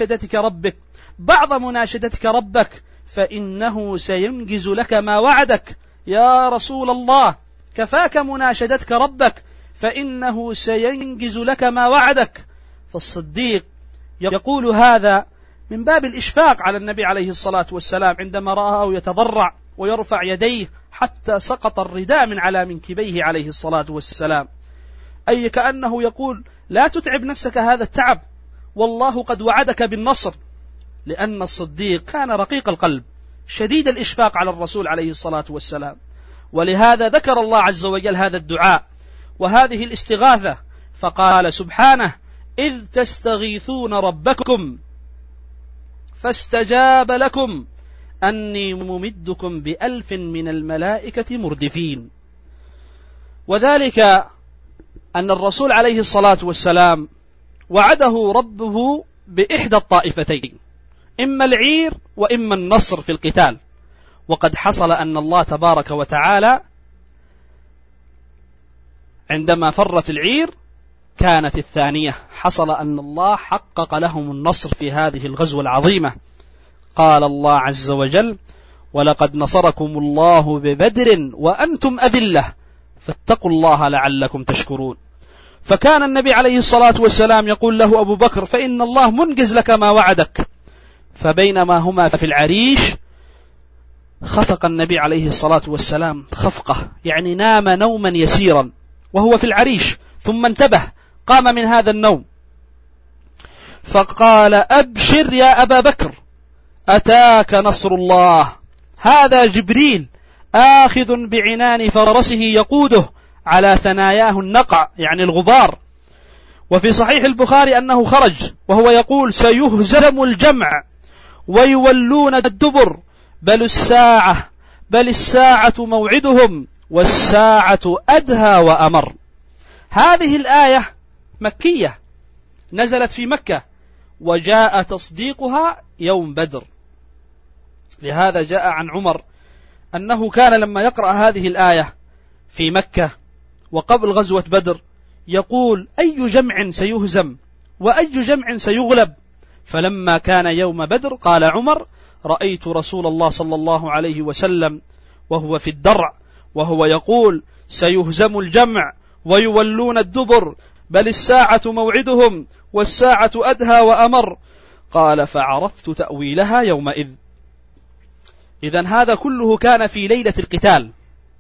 مناشدتك ربك فإنه سينجز لك ما وعدك. يا رسول الله، كفاك مناشدتك ربك فإنه سينجز لك ما وعدك. فالصديق يقول هذا من باب الإشفاق على النبي عليه الصلاة والسلام عندما رآه يتضرع ويرفع يديه حتى سقط الرداء من على منكبيه عليه الصلاة والسلام، أي كأنه يقول: لا تتعب نفسك هذا التعب، والله قد وعدك بالنصر. لأن الصديق كان رقيق القلب شديد الإشفاق على الرسول عليه الصلاة والسلام، ولهذا ذكر الله عز وجل هذا الدعاء وهذه الاستغاثة، فقال سبحانه: إذ تستغيثون ربكم فاستجاب لكم أني ممدكم ب1000 من الملائكة مردفين. وذلك أن الرسول عليه الصلاة والسلام وعده ربه بإحدى الطائفتين، إما العير وإما النصر في القتال. وقد حصل أن الله تبارك وتعالى عندما فرت العير كانت الثانية، حصل أن الله حقق لهم النصر في هذه الغزوة العظيمة. قال الله عز وجل: ولقد نصركم الله ببدر وأنتم أذلة فاتقوا الله لعلكم تشكرون. فكان النبي عليه الصلاة والسلام يقول له أبو بكر: فإن الله منجز لك ما وعدك. فبينما هما في العريش خفق النبي عليه الصلاة والسلام خفقة، يعني نام نوما يسيرا وهو في العريش، ثم انتبه، قام من هذا النوم فقال: أبشر يا أبا بكر، أتاك نصر الله، هذا جبريل آخذ بعنان فرسه يقوده على ثناياه النقع، يعني الغبار. وفي صحيح البخاري أنه خرج وهو يقول: سيهزم الجمع ويولون الدبر، بل الساعة موعدهم والساعة أدهى وأمر. هذه الآية مكية نزلت في مكة، وجاء تصديقها يوم بدر. لهذا جاء عن عمر أنه كان لما يقرأ هذه الآية في مكة وقبل غزوة بدر يقول: أي جمع سيهزم وأي جمع سيغلب. فلما كان يوم بدر قال عمر: رأيت رسول الله صلى الله عليه وسلم وهو في الدرع وهو يقول: سيهزم الجمع ويولون الدبر، بل الساعة موعدهم والساعة أدهى وأمر. قال: فعرفت تأويلها يومئذ. إذن هذا كله كان في ليلة القتال.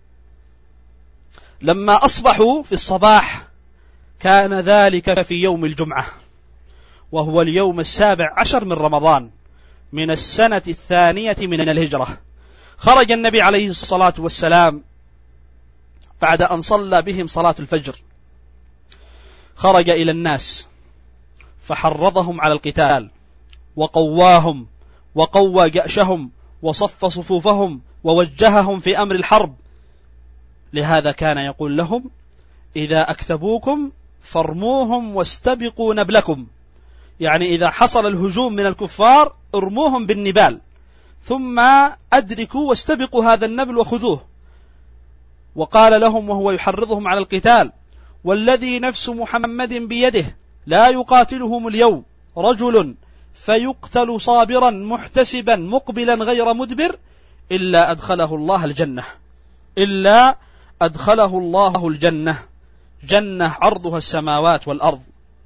لما أصبحوا في الصباح كان ذلك في يوم الجمعة، وهو اليوم 17 من رمضان من السنة 2 من الهجرة. خرج النبي عليه الصلاة والسلام بعد أن صلى بهم صلاة الفجر، خرج إلى الناس فحرضهم على القتال وقواهم وقوى جأشهم وصف صفوفهم ووجههم في أمر الحرب. لهذا كان يقول لهم: إذا أكثبوكم فارموهم واستبقوا نبلكم، يعني إذا حصل الهجوم من الكفار ارموهم بالنبال ثم أدركوا واستبقوا هذا النبل وخذوه. وقال لهم وهو يحرضهم على القتال: والذي نفس محمد بيده لا يقاتلهم اليوم رجل فيقتل صابرا محتسبا مقبلا غير مدبر إلا أدخله الله الجنة. جنة عرضها السماوات والأرض.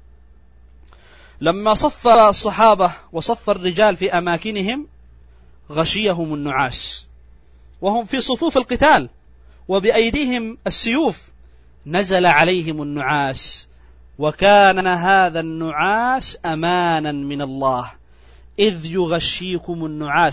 لما صف الصحابة وصف الرجال في أماكنهم غشيهم النعاس وهم في صفوف القتال وبأيديهم السيوف، نزل عليهم النعاس، وكان هذا النعاس أمانا من الله، إذ يغشيكم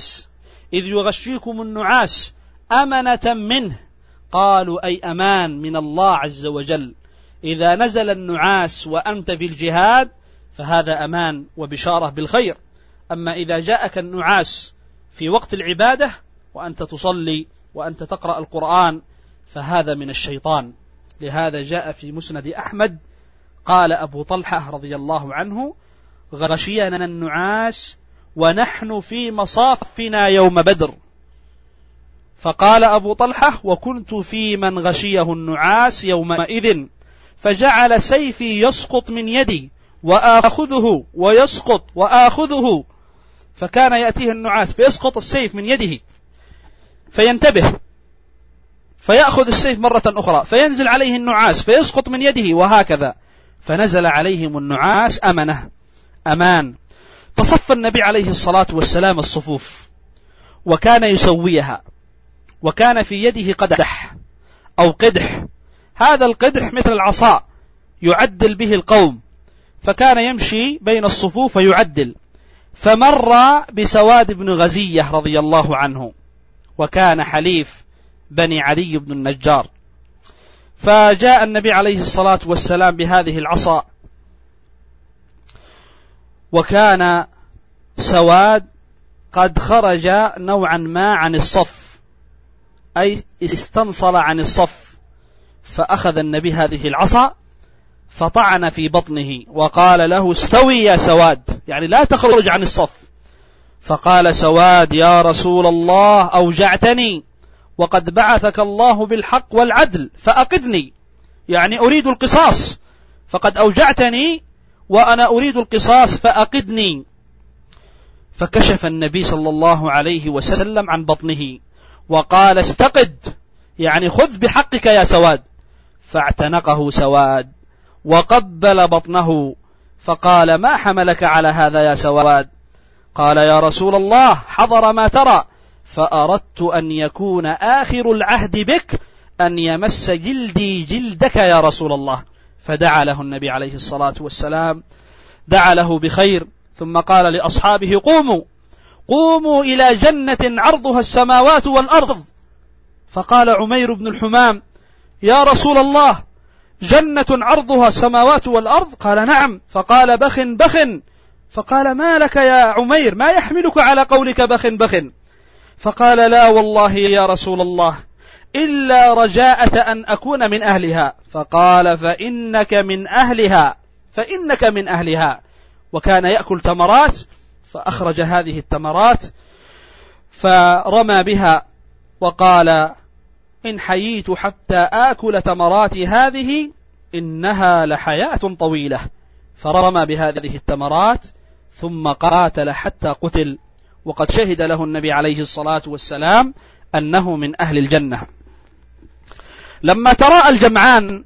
النعاس أمنة منه. قالوا أي أمان من الله عز وجل. إذا نزل النعاس وأنت في الجهاد فهذا أمان وبشارة بالخير. أما إذا جاءك النعاس في وقت العبادة وأنت تصلي وأنت تقرأ القرآن فهذا من الشيطان. لهذا جاء في مسند أحمد قال أبو طلحة رضي الله عنه: غشينا النعاس ونحن في مصافنا يوم بدر. فقال أبو طلحة: وكنت في من غشيه النعاس يومئذ، فجعل سيفي يسقط من يدي وآخذه ويسقط وآخذه، فكان يأتيه النعاس فيسقط السيف من يده فينتبه فيأخذ السيف مرة أخرى، فينزل عليه النعاس فيسقط من يده، وهكذا. فنزل عليهم النعاس أمان. فصف النبي عليه الصلاة والسلام الصفوف وكان يسويها، وكان في يده قدح أو قدح. هذا القدح مثل العصا يعدل به القوم، فكان يمشي بين الصفوف ويعدل. فمر بسواد بن غزية رضي الله عنه، وكان حليف بني عدي بن النجار، فجاء النبي عليه الصلاة والسلام بهذه العصا، وكان سواد قد خرج نوعا ما عن الصف، أي استنصل عن الصف. فأخذ النبي هذه العصا فطعن في بطنه وقال له: استوي يا سواد، يعني لا تخرج عن الصف. فقال سواد: يا رسول الله أوجعتني، وقد بعثك الله بالحق والعدل فأقدني، يعني أريد القصاص، فقد أوجعتني وأنا أريد القصاص فأقدني. فكشف النبي صلى الله عليه وسلم عن بطنه وقال: استقد، يعني خذ بحقك يا سواد. فاعتنقه سواد وقبل بطنه فقال: ما حملك على هذا يا سواد؟ قال: يا رسول الله حضر ما ترى، فأردت أن يكون آخر العهد بك أن يمس جلدي جلدك يا رسول الله. فدعا له النبي عليه الصلاة والسلام، دعا له بخير، ثم قال لأصحابه: قوموا إلى جنة عرضها السماوات والأرض. فقال عمير بن الحمام: يا رسول الله، جنة عرضها السماوات والأرض؟ قال: نعم. فقال: بخ. فقال: ما لك يا عمير، ما يحملك على قولك بخ؟ فقال: لا والله يا رسول الله، إلا رجاءة أن أكون من أهلها. فقال: فإنك من أهلها. وكان يأكل تمرات، فأخرج هذه التمرات فرمى بها وقال: إن حييت حتى آكل تمرات هذه إنها لحياة طويلة. فرمى بهذه التمرات ثم قاتل حتى قتل، وقد شهد له النبي عليه الصلاة والسلام أنه من أهل الجنة. لما تراءى الجمعان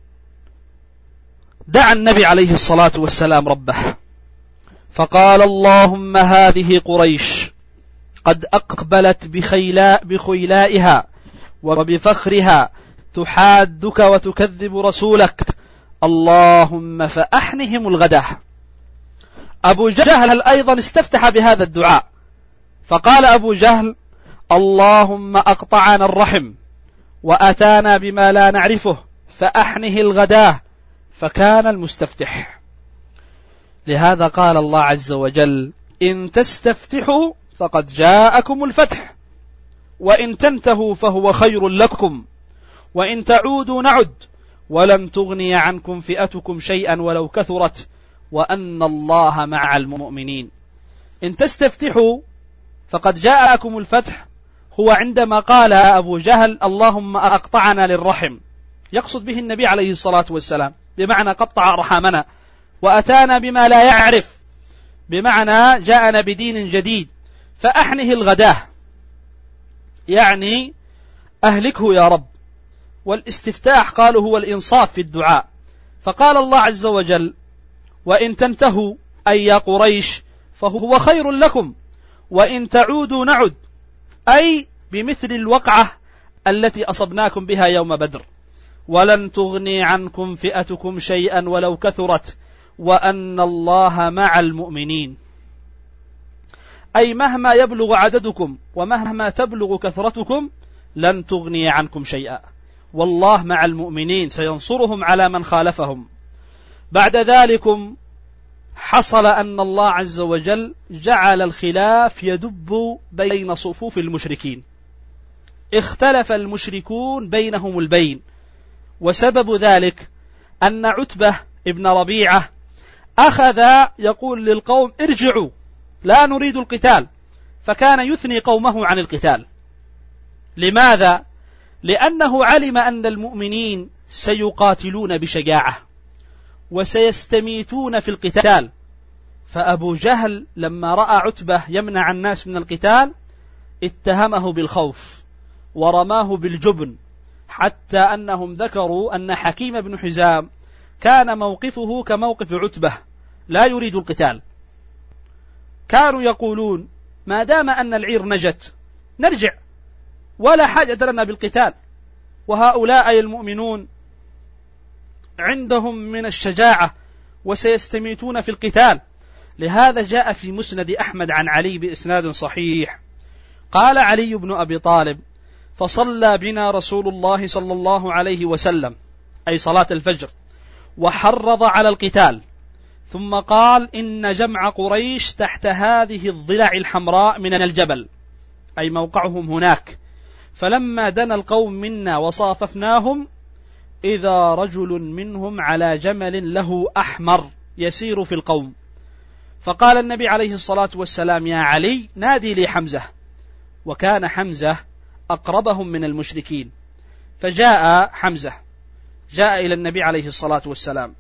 دعا النبي عليه الصلاة والسلام ربه فقال: اللهم هذه قريش قد أقبلت بخيلائها وبفخرها تحادك وتكذب رسولك، اللهم فأحنهم الغداة. أبو جهل أيضا استفتح بهذا الدعاء، فقال أبو جهل: اللهم أقطعنا الرحم وأتانا بما لا نعرفه فأحنه الغداة. فكان المستفتح. لهذا قال الله عز وجل: إن تستفتحوا فقد جاءكم الفتح، وإن تنتهوا فهو خير لكم، وإن تعودوا نعد، ولن تغني عنكم فئتكم شيئا ولو كثرت، وأن الله مع المؤمنين. إن تستفتحوا فقد جاءكم الفتح هو عندما قال أبو جهل: اللهم أقطعنا للرحم، يقصد به النبي عليه الصلاة والسلام، بمعنى قطع أرحامنا، وأتانا بما لا يعرف، بمعنى جاءنا بدين جديد، فأحنه الغداه، يعني أهلكه يا رب، والاستفتاح قالوا هو الإنصاف في الدعاء. فقال الله عز وجل: وإن تنتهوا أي يا قريش فهو خير لكم وإن تعودوا نعد، أي بمثل الوقعة التي أصبناكم بها يوم بدر، ولن تغني عنكم فئتكم شيئا ولو كثرت وأن الله مع المؤمنين، أي مهما يبلغ عددكم ومهما تبلغ كثرتكم لن تغني عنكم شيئا، والله مع المؤمنين سينصرهم على من خالفهم. بعد ذلكم حصل أن الله عز وجل جعل الخلاف يدب بين صفوف المشركين، اختلف المشركون بينهم البين، وسبب ذلك أن عتبة ابن ربيعة أخذ يقول للقوم: ارجعوا لا نريد القتال، فكان يثني قومه عن القتال. لماذا؟ لأنه علم أن المؤمنين سيقاتلون بشجاعة وسيستميتون في القتال. فأبو جهل لما رأى عتبة يمنع الناس من القتال اتهمه بالخوف ورماه بالجبن، حتى أنهم ذكروا أن حكيم بن حزام كان موقفه كموقف عتبة لا يريد القتال. كانوا يقولون: ما دام أن العير نجت نرجع ولا حاجة لنا بالقتال، وهؤلاء أي المؤمنون عندهم من الشجاعة وسيستميتون في القتال. لهذا جاء في مسند أحمد عن علي بإسناد صحيح قال علي بن أبي طالب: فصلى بنا رسول الله صلى الله عليه وسلم، أي صلاة الفجر، وحرض على القتال، ثم قال: إن جمع قريش تحت هذه الضلع الحمراء من الجبل، أي موقعهم هناك، فلما دنا القوم منا وصاففناهم إذا رجل منهم على جمل له أحمر يسير في القوم، فقال النبي عليه الصلاة والسلام: يا علي نادي لي حمزة، وكان حمزة أقربهم من المشركين، فجاء حمزة جاء إلى النبي عليه الصلاة والسلام،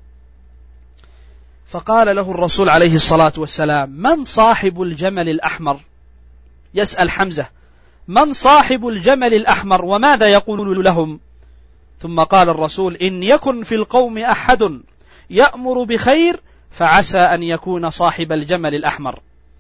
فقال له الرسول عليه الصلاة والسلام: من صاحب الجمل الأحمر؟ يسأل حمزة: من صاحب الجمل الأحمر وماذا يقول لهم؟ ثم قال الرسول: إن يكن في القوم أحد يأمر بخير فعسى أن يكون صاحب الجمل الأحمر.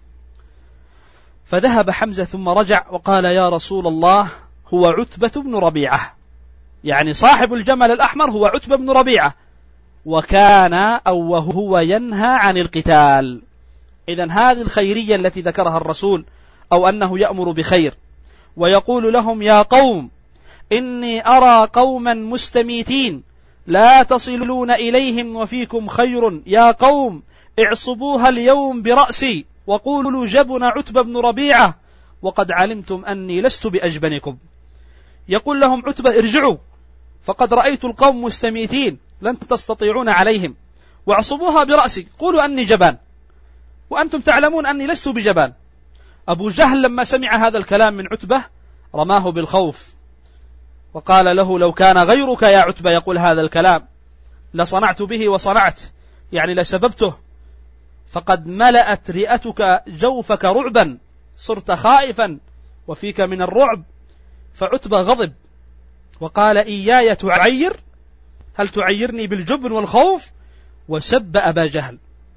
فذهب حمزة ثم رجع وقال: يا رسول الله، هو عتبة بن ربيعة، يعني صاحب الجمل الأحمر هو عتبة بن ربيعة، وكان أو وهو ينهى عن القتال. إذن هذه الخيرية التي ذكرها الرسول، أو أنه يأمر بخير ويقول لهم: يا قوم إني أرى قوما مستميتين لا تصلون إليهم وفيكم خير، يا قوم اعصبوها اليوم برأسي وقولوا جبن عتبة بن ربيعة وقد علمتم أني لست بأجبنكم. يقول لهم عتبة: ارجعوا، فقد رأيت القوم مستميتين لن تستطيعون عليهم، واعصبوها برأسي، قولوا أني جبان وأنتم تعلمون أني لست بجبان. أبو جهل لما سمع هذا الكلام من عتبة رماه بالخوف وقال له: لو كان غيرك يا عتبة يقول هذا الكلام لصنعت به وصنعت، يعني لسببته، فقد ملأت رئتك جوفك رعبا، صرت خائفا وفيك من الرعب. فعتبة غضب وقال: إياي تعير؟ هل تعيرني بالجبن والخوف؟ وسب أبا جهل.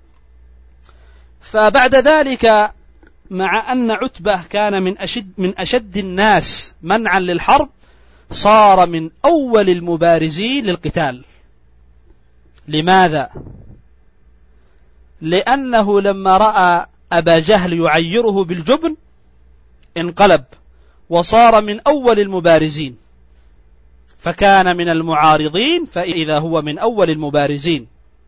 فبعد ذلك مع أن عتبة كان من أشد الناس منعا للحرب، صار من أول المبارزين للقتال. لماذا؟ لأنه لما رأى أبا جهل يعيره بالجبن انقلب وصار من أول المبارزين، فكان من المعارضين فإذا هو من أول المبارزين.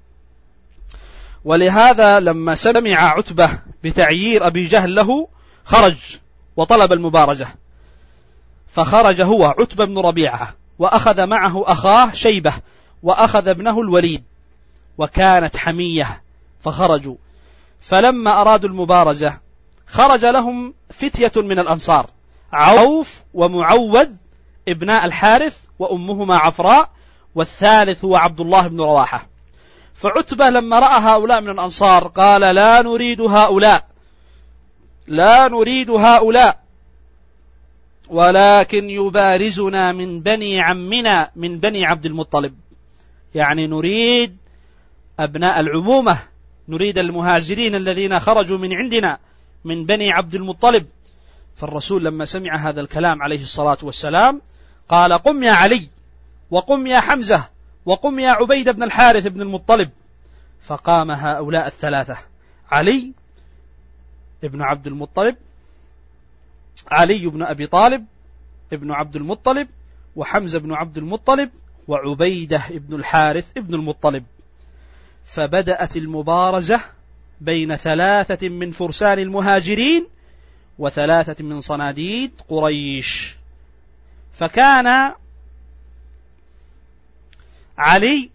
ولهذا لما سمع عتبة بتعيير أبي جهل له خرج وطلب المبارزة، فخرج هو عتبة بن ربيعة وأخذ معه أخاه شيبة وأخذ ابنه الوليد، وكانت حمية فخرجوا. فلما أرادوا المبارزة خرج لهم فتية من الأنصار، عوف ومعوذ ابناء الحارث وأمهما عفراء، والثالث هو عبد الله بن رواحة. فعتبة لما رأى هؤلاء من الأنصار قال: لا نريد هؤلاء، لا نريد هؤلاء، ولكن يبارزنا من بني عمنا من بني عبد المطلب، يعني نريد أبناء العمومة، نريد المهاجرين الذين خرجوا من عندنا من بني عبد المطلب. فالرسول لما سمع هذا الكلام عليه الصلاة والسلام قال: قم يا علي، وقم يا حمزة، وقم يا عبيد بن الحارث بن المطلب. فقام هؤلاء الثلاثة: علي ابن عبد المطلب، علي بن أبي طالب ابن عبد المطلب، وحمزة بن عبد المطلب، وعبيدة ابن الحارث ابن المطلب. فبدأت المبارزة بين 3 من فرسان المهاجرين و3 من صناديد قريش. فكان علي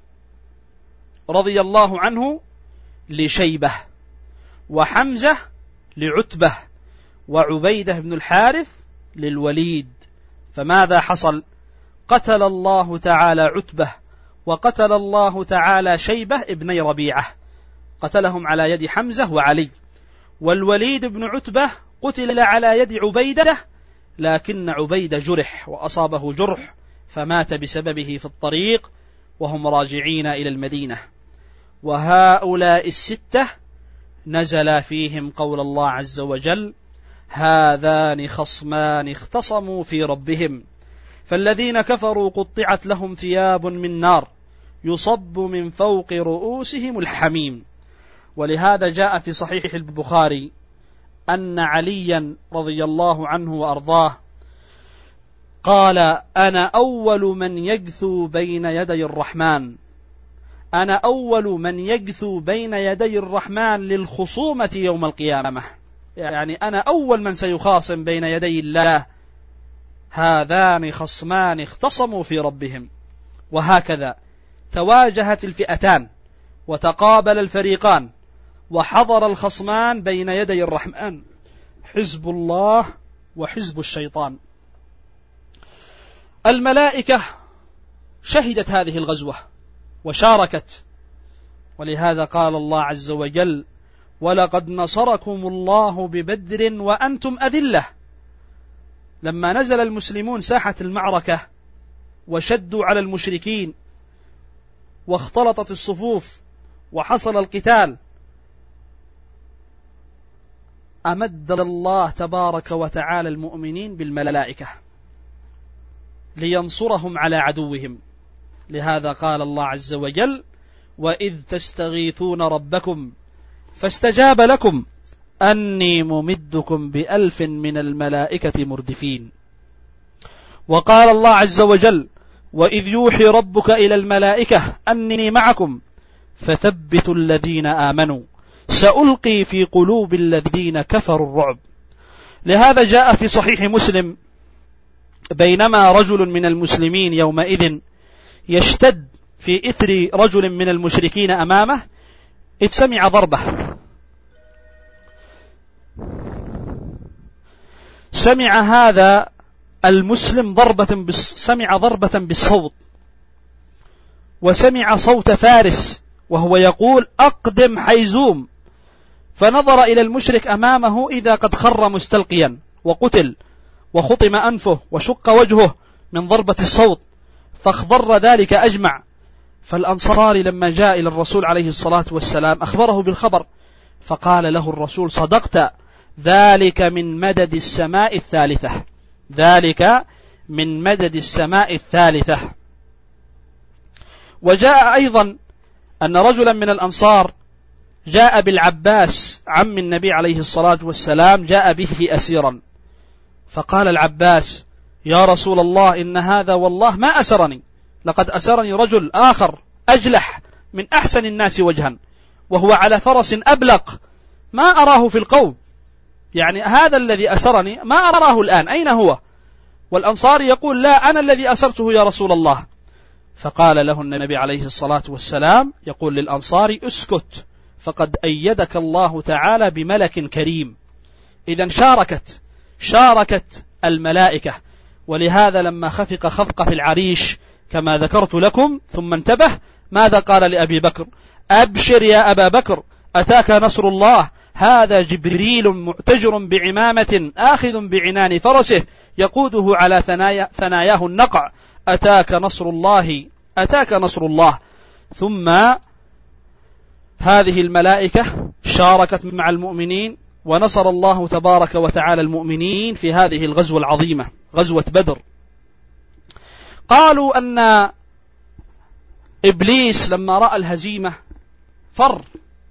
رضي الله عنه لشيبة، وحمزة لعتبة، وعبيدة بن الحارث للوليد. فماذا حصل؟ قتل الله تعالى عتبة، وقتل الله تعالى شيبة ابني ربيعة، قتلهم على يد حمزة وعلي. والوليد بن عتبة قتل على يد عبيدة، لكن عبيدة جرح وأصابه جرح فمات بسببه في الطريق وهم راجعين إلى المدينة. وهؤلاء 6 نزل فيهم قول الله عز وجل: هذان خصمان اختصموا في ربهم فالذين كفروا قطعت لهم ثياب من نار يصب من فوق رؤوسهم الحميم. ولهذا جاء في صحيح البخاري أن عليا رضي الله عنه وأرضاه قال: أنا أول من يجثو بين يدي الرحمن، أنا أول من يجثو بين يدي الرحمن للخصومة يوم القيامة، يعني أنا أول من سيخاصم بين يدي الله. هذان خصمان اختصموا في ربهم. وهكذا تواجهت الفئتان وتقابل الفريقان وحضر الخصمان بين يدي الرحمن، حزب الله وحزب الشيطان. الملائكة شهدت هذه الغزوة وشاركت، ولهذا قال الله عز وجل: ولقد نصركم الله ببدر وأنتم أذلة. لما نزل المسلمون ساحة المعركة وشدوا على المشركين واختلطت الصفوف وحصل القتال، أمد الله تبارك وتعالى المؤمنين بالملائكة لينصرهم على عدوهم. لهذا قال الله عز وجل: وإذ تستغيثون ربكم فاستجاب لكم أني ممدكم ب1000 من الملائكة مردفين. وقال الله عز وجل: وإذ يوحي ربك إلى الملائكة أني معكم فثبتوا الذين آمنوا سألقي في قلوب الذين كفروا الرعب. لهذا جاء في صحيح مسلم: بينما رجل من المسلمين يومئذ يشتد في إثر رجل من المشركين أمامه، إذ سمع ضربة، سمع هذا المسلم سمع ضربة بالصوت، وسمع صوت فارس وهو يقول: أقدم حيزوم. فنظر إلى المشرك أمامه إذا قد خر مستلقيا وقتل وخطم أنفه وشق وجهه من ضربة الصوت، فاخضر ذلك أجمع. فالأنصاري لما جاء إلى الرسول عليه الصلاة والسلام أخبره بالخبر، فقال له الرسول: صدقت، ذلك من مدد السماء الثالثة، ذلك من مدد السماء الثالثة. وجاء أيضا أن رجلا من الأنصار جاء بالعباس عم النبي عليه الصلاة والسلام، جاء به أسيرا، فقال العباس: يا رسول الله، إن هذا والله ما أسرني، لقد أسرني رجل آخر أجلح من أحسن الناس وجها وهو على فرس أبلق ما أراه في القوم، يعني هذا الذي أسرني ما أراه الآن، أين هو؟ والأنصار يقول: لا، أنا الذي أسرته يا رسول الله. فقال له النبي عليه الصلاة والسلام يقول للأنصار: اسكت، فقد أيدك الله تعالى بملك كريم. إذن شاركت الملائكة. ولهذا لما خفق خفق في العريش كما ذكرت لكم ثم انتبه، ماذا قال لأبي بكر؟ أبشر يا أبا بكر، أتاك نصر الله، هذا جبريل معتجر بعمامة آخذ بعنان فرسه يقوده على ثناياه النقع، أتاك نصر الله أتاك نصر الله. ثم هذه الملائكة شاركت مع المؤمنين، ونصر الله تبارك وتعالى المؤمنين في هذه الغزوة العظيمة، غزوة بدر. قالوا أن إبليس لما رأى الهزيمة فر،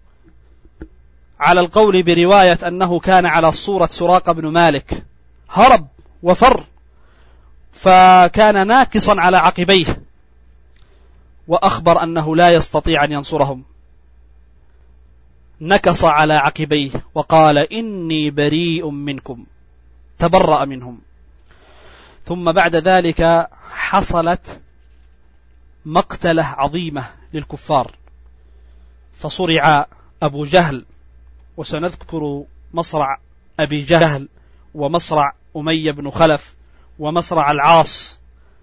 على القول برواية أنه كان على صورة سراقة بن مالك، هرب وفر، فكان ناكصا على عقبيه، وأخبر أنه لا يستطيع أن ينصرهم، نكص على عقبيه وقال إني بريء منكم، تبرأ منهم. ثم بعد ذلك حصلت مقتلة عظيمة للكفار، فصرع أبو جهل، وسنذكر مصرع أبي جهل ومصرع أمية بن خلف ومصرع العاص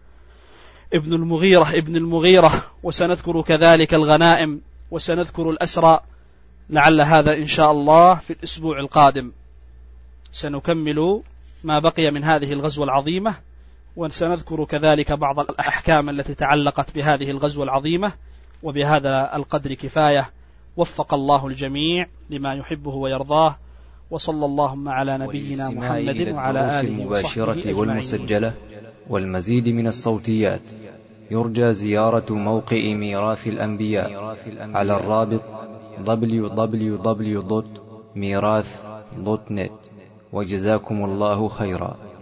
ابن المغيرة، وسنذكر كذلك الغنائم، وسنذكر الأسرى. لعل هذا إن شاء الله في الأسبوع القادم سنكمل ما بقي من هذه الغزوة العظيمة، وسنذكر كذلك بعض الأحكام التي تعلقت بهذه الغزوة العظيمة. وبهذا القدر كفاية، وفق الله الجميع لما يحبه ويرضاه، وصلى اللهم على نبينا محمد وعلى آله وصحبه أجمعين. والمسجلة والمزيد من الصوتيات يرجى زيارة موقع ميراث الأنبياء على الرابط www.mirath.net. وجزاكم الله خيرا.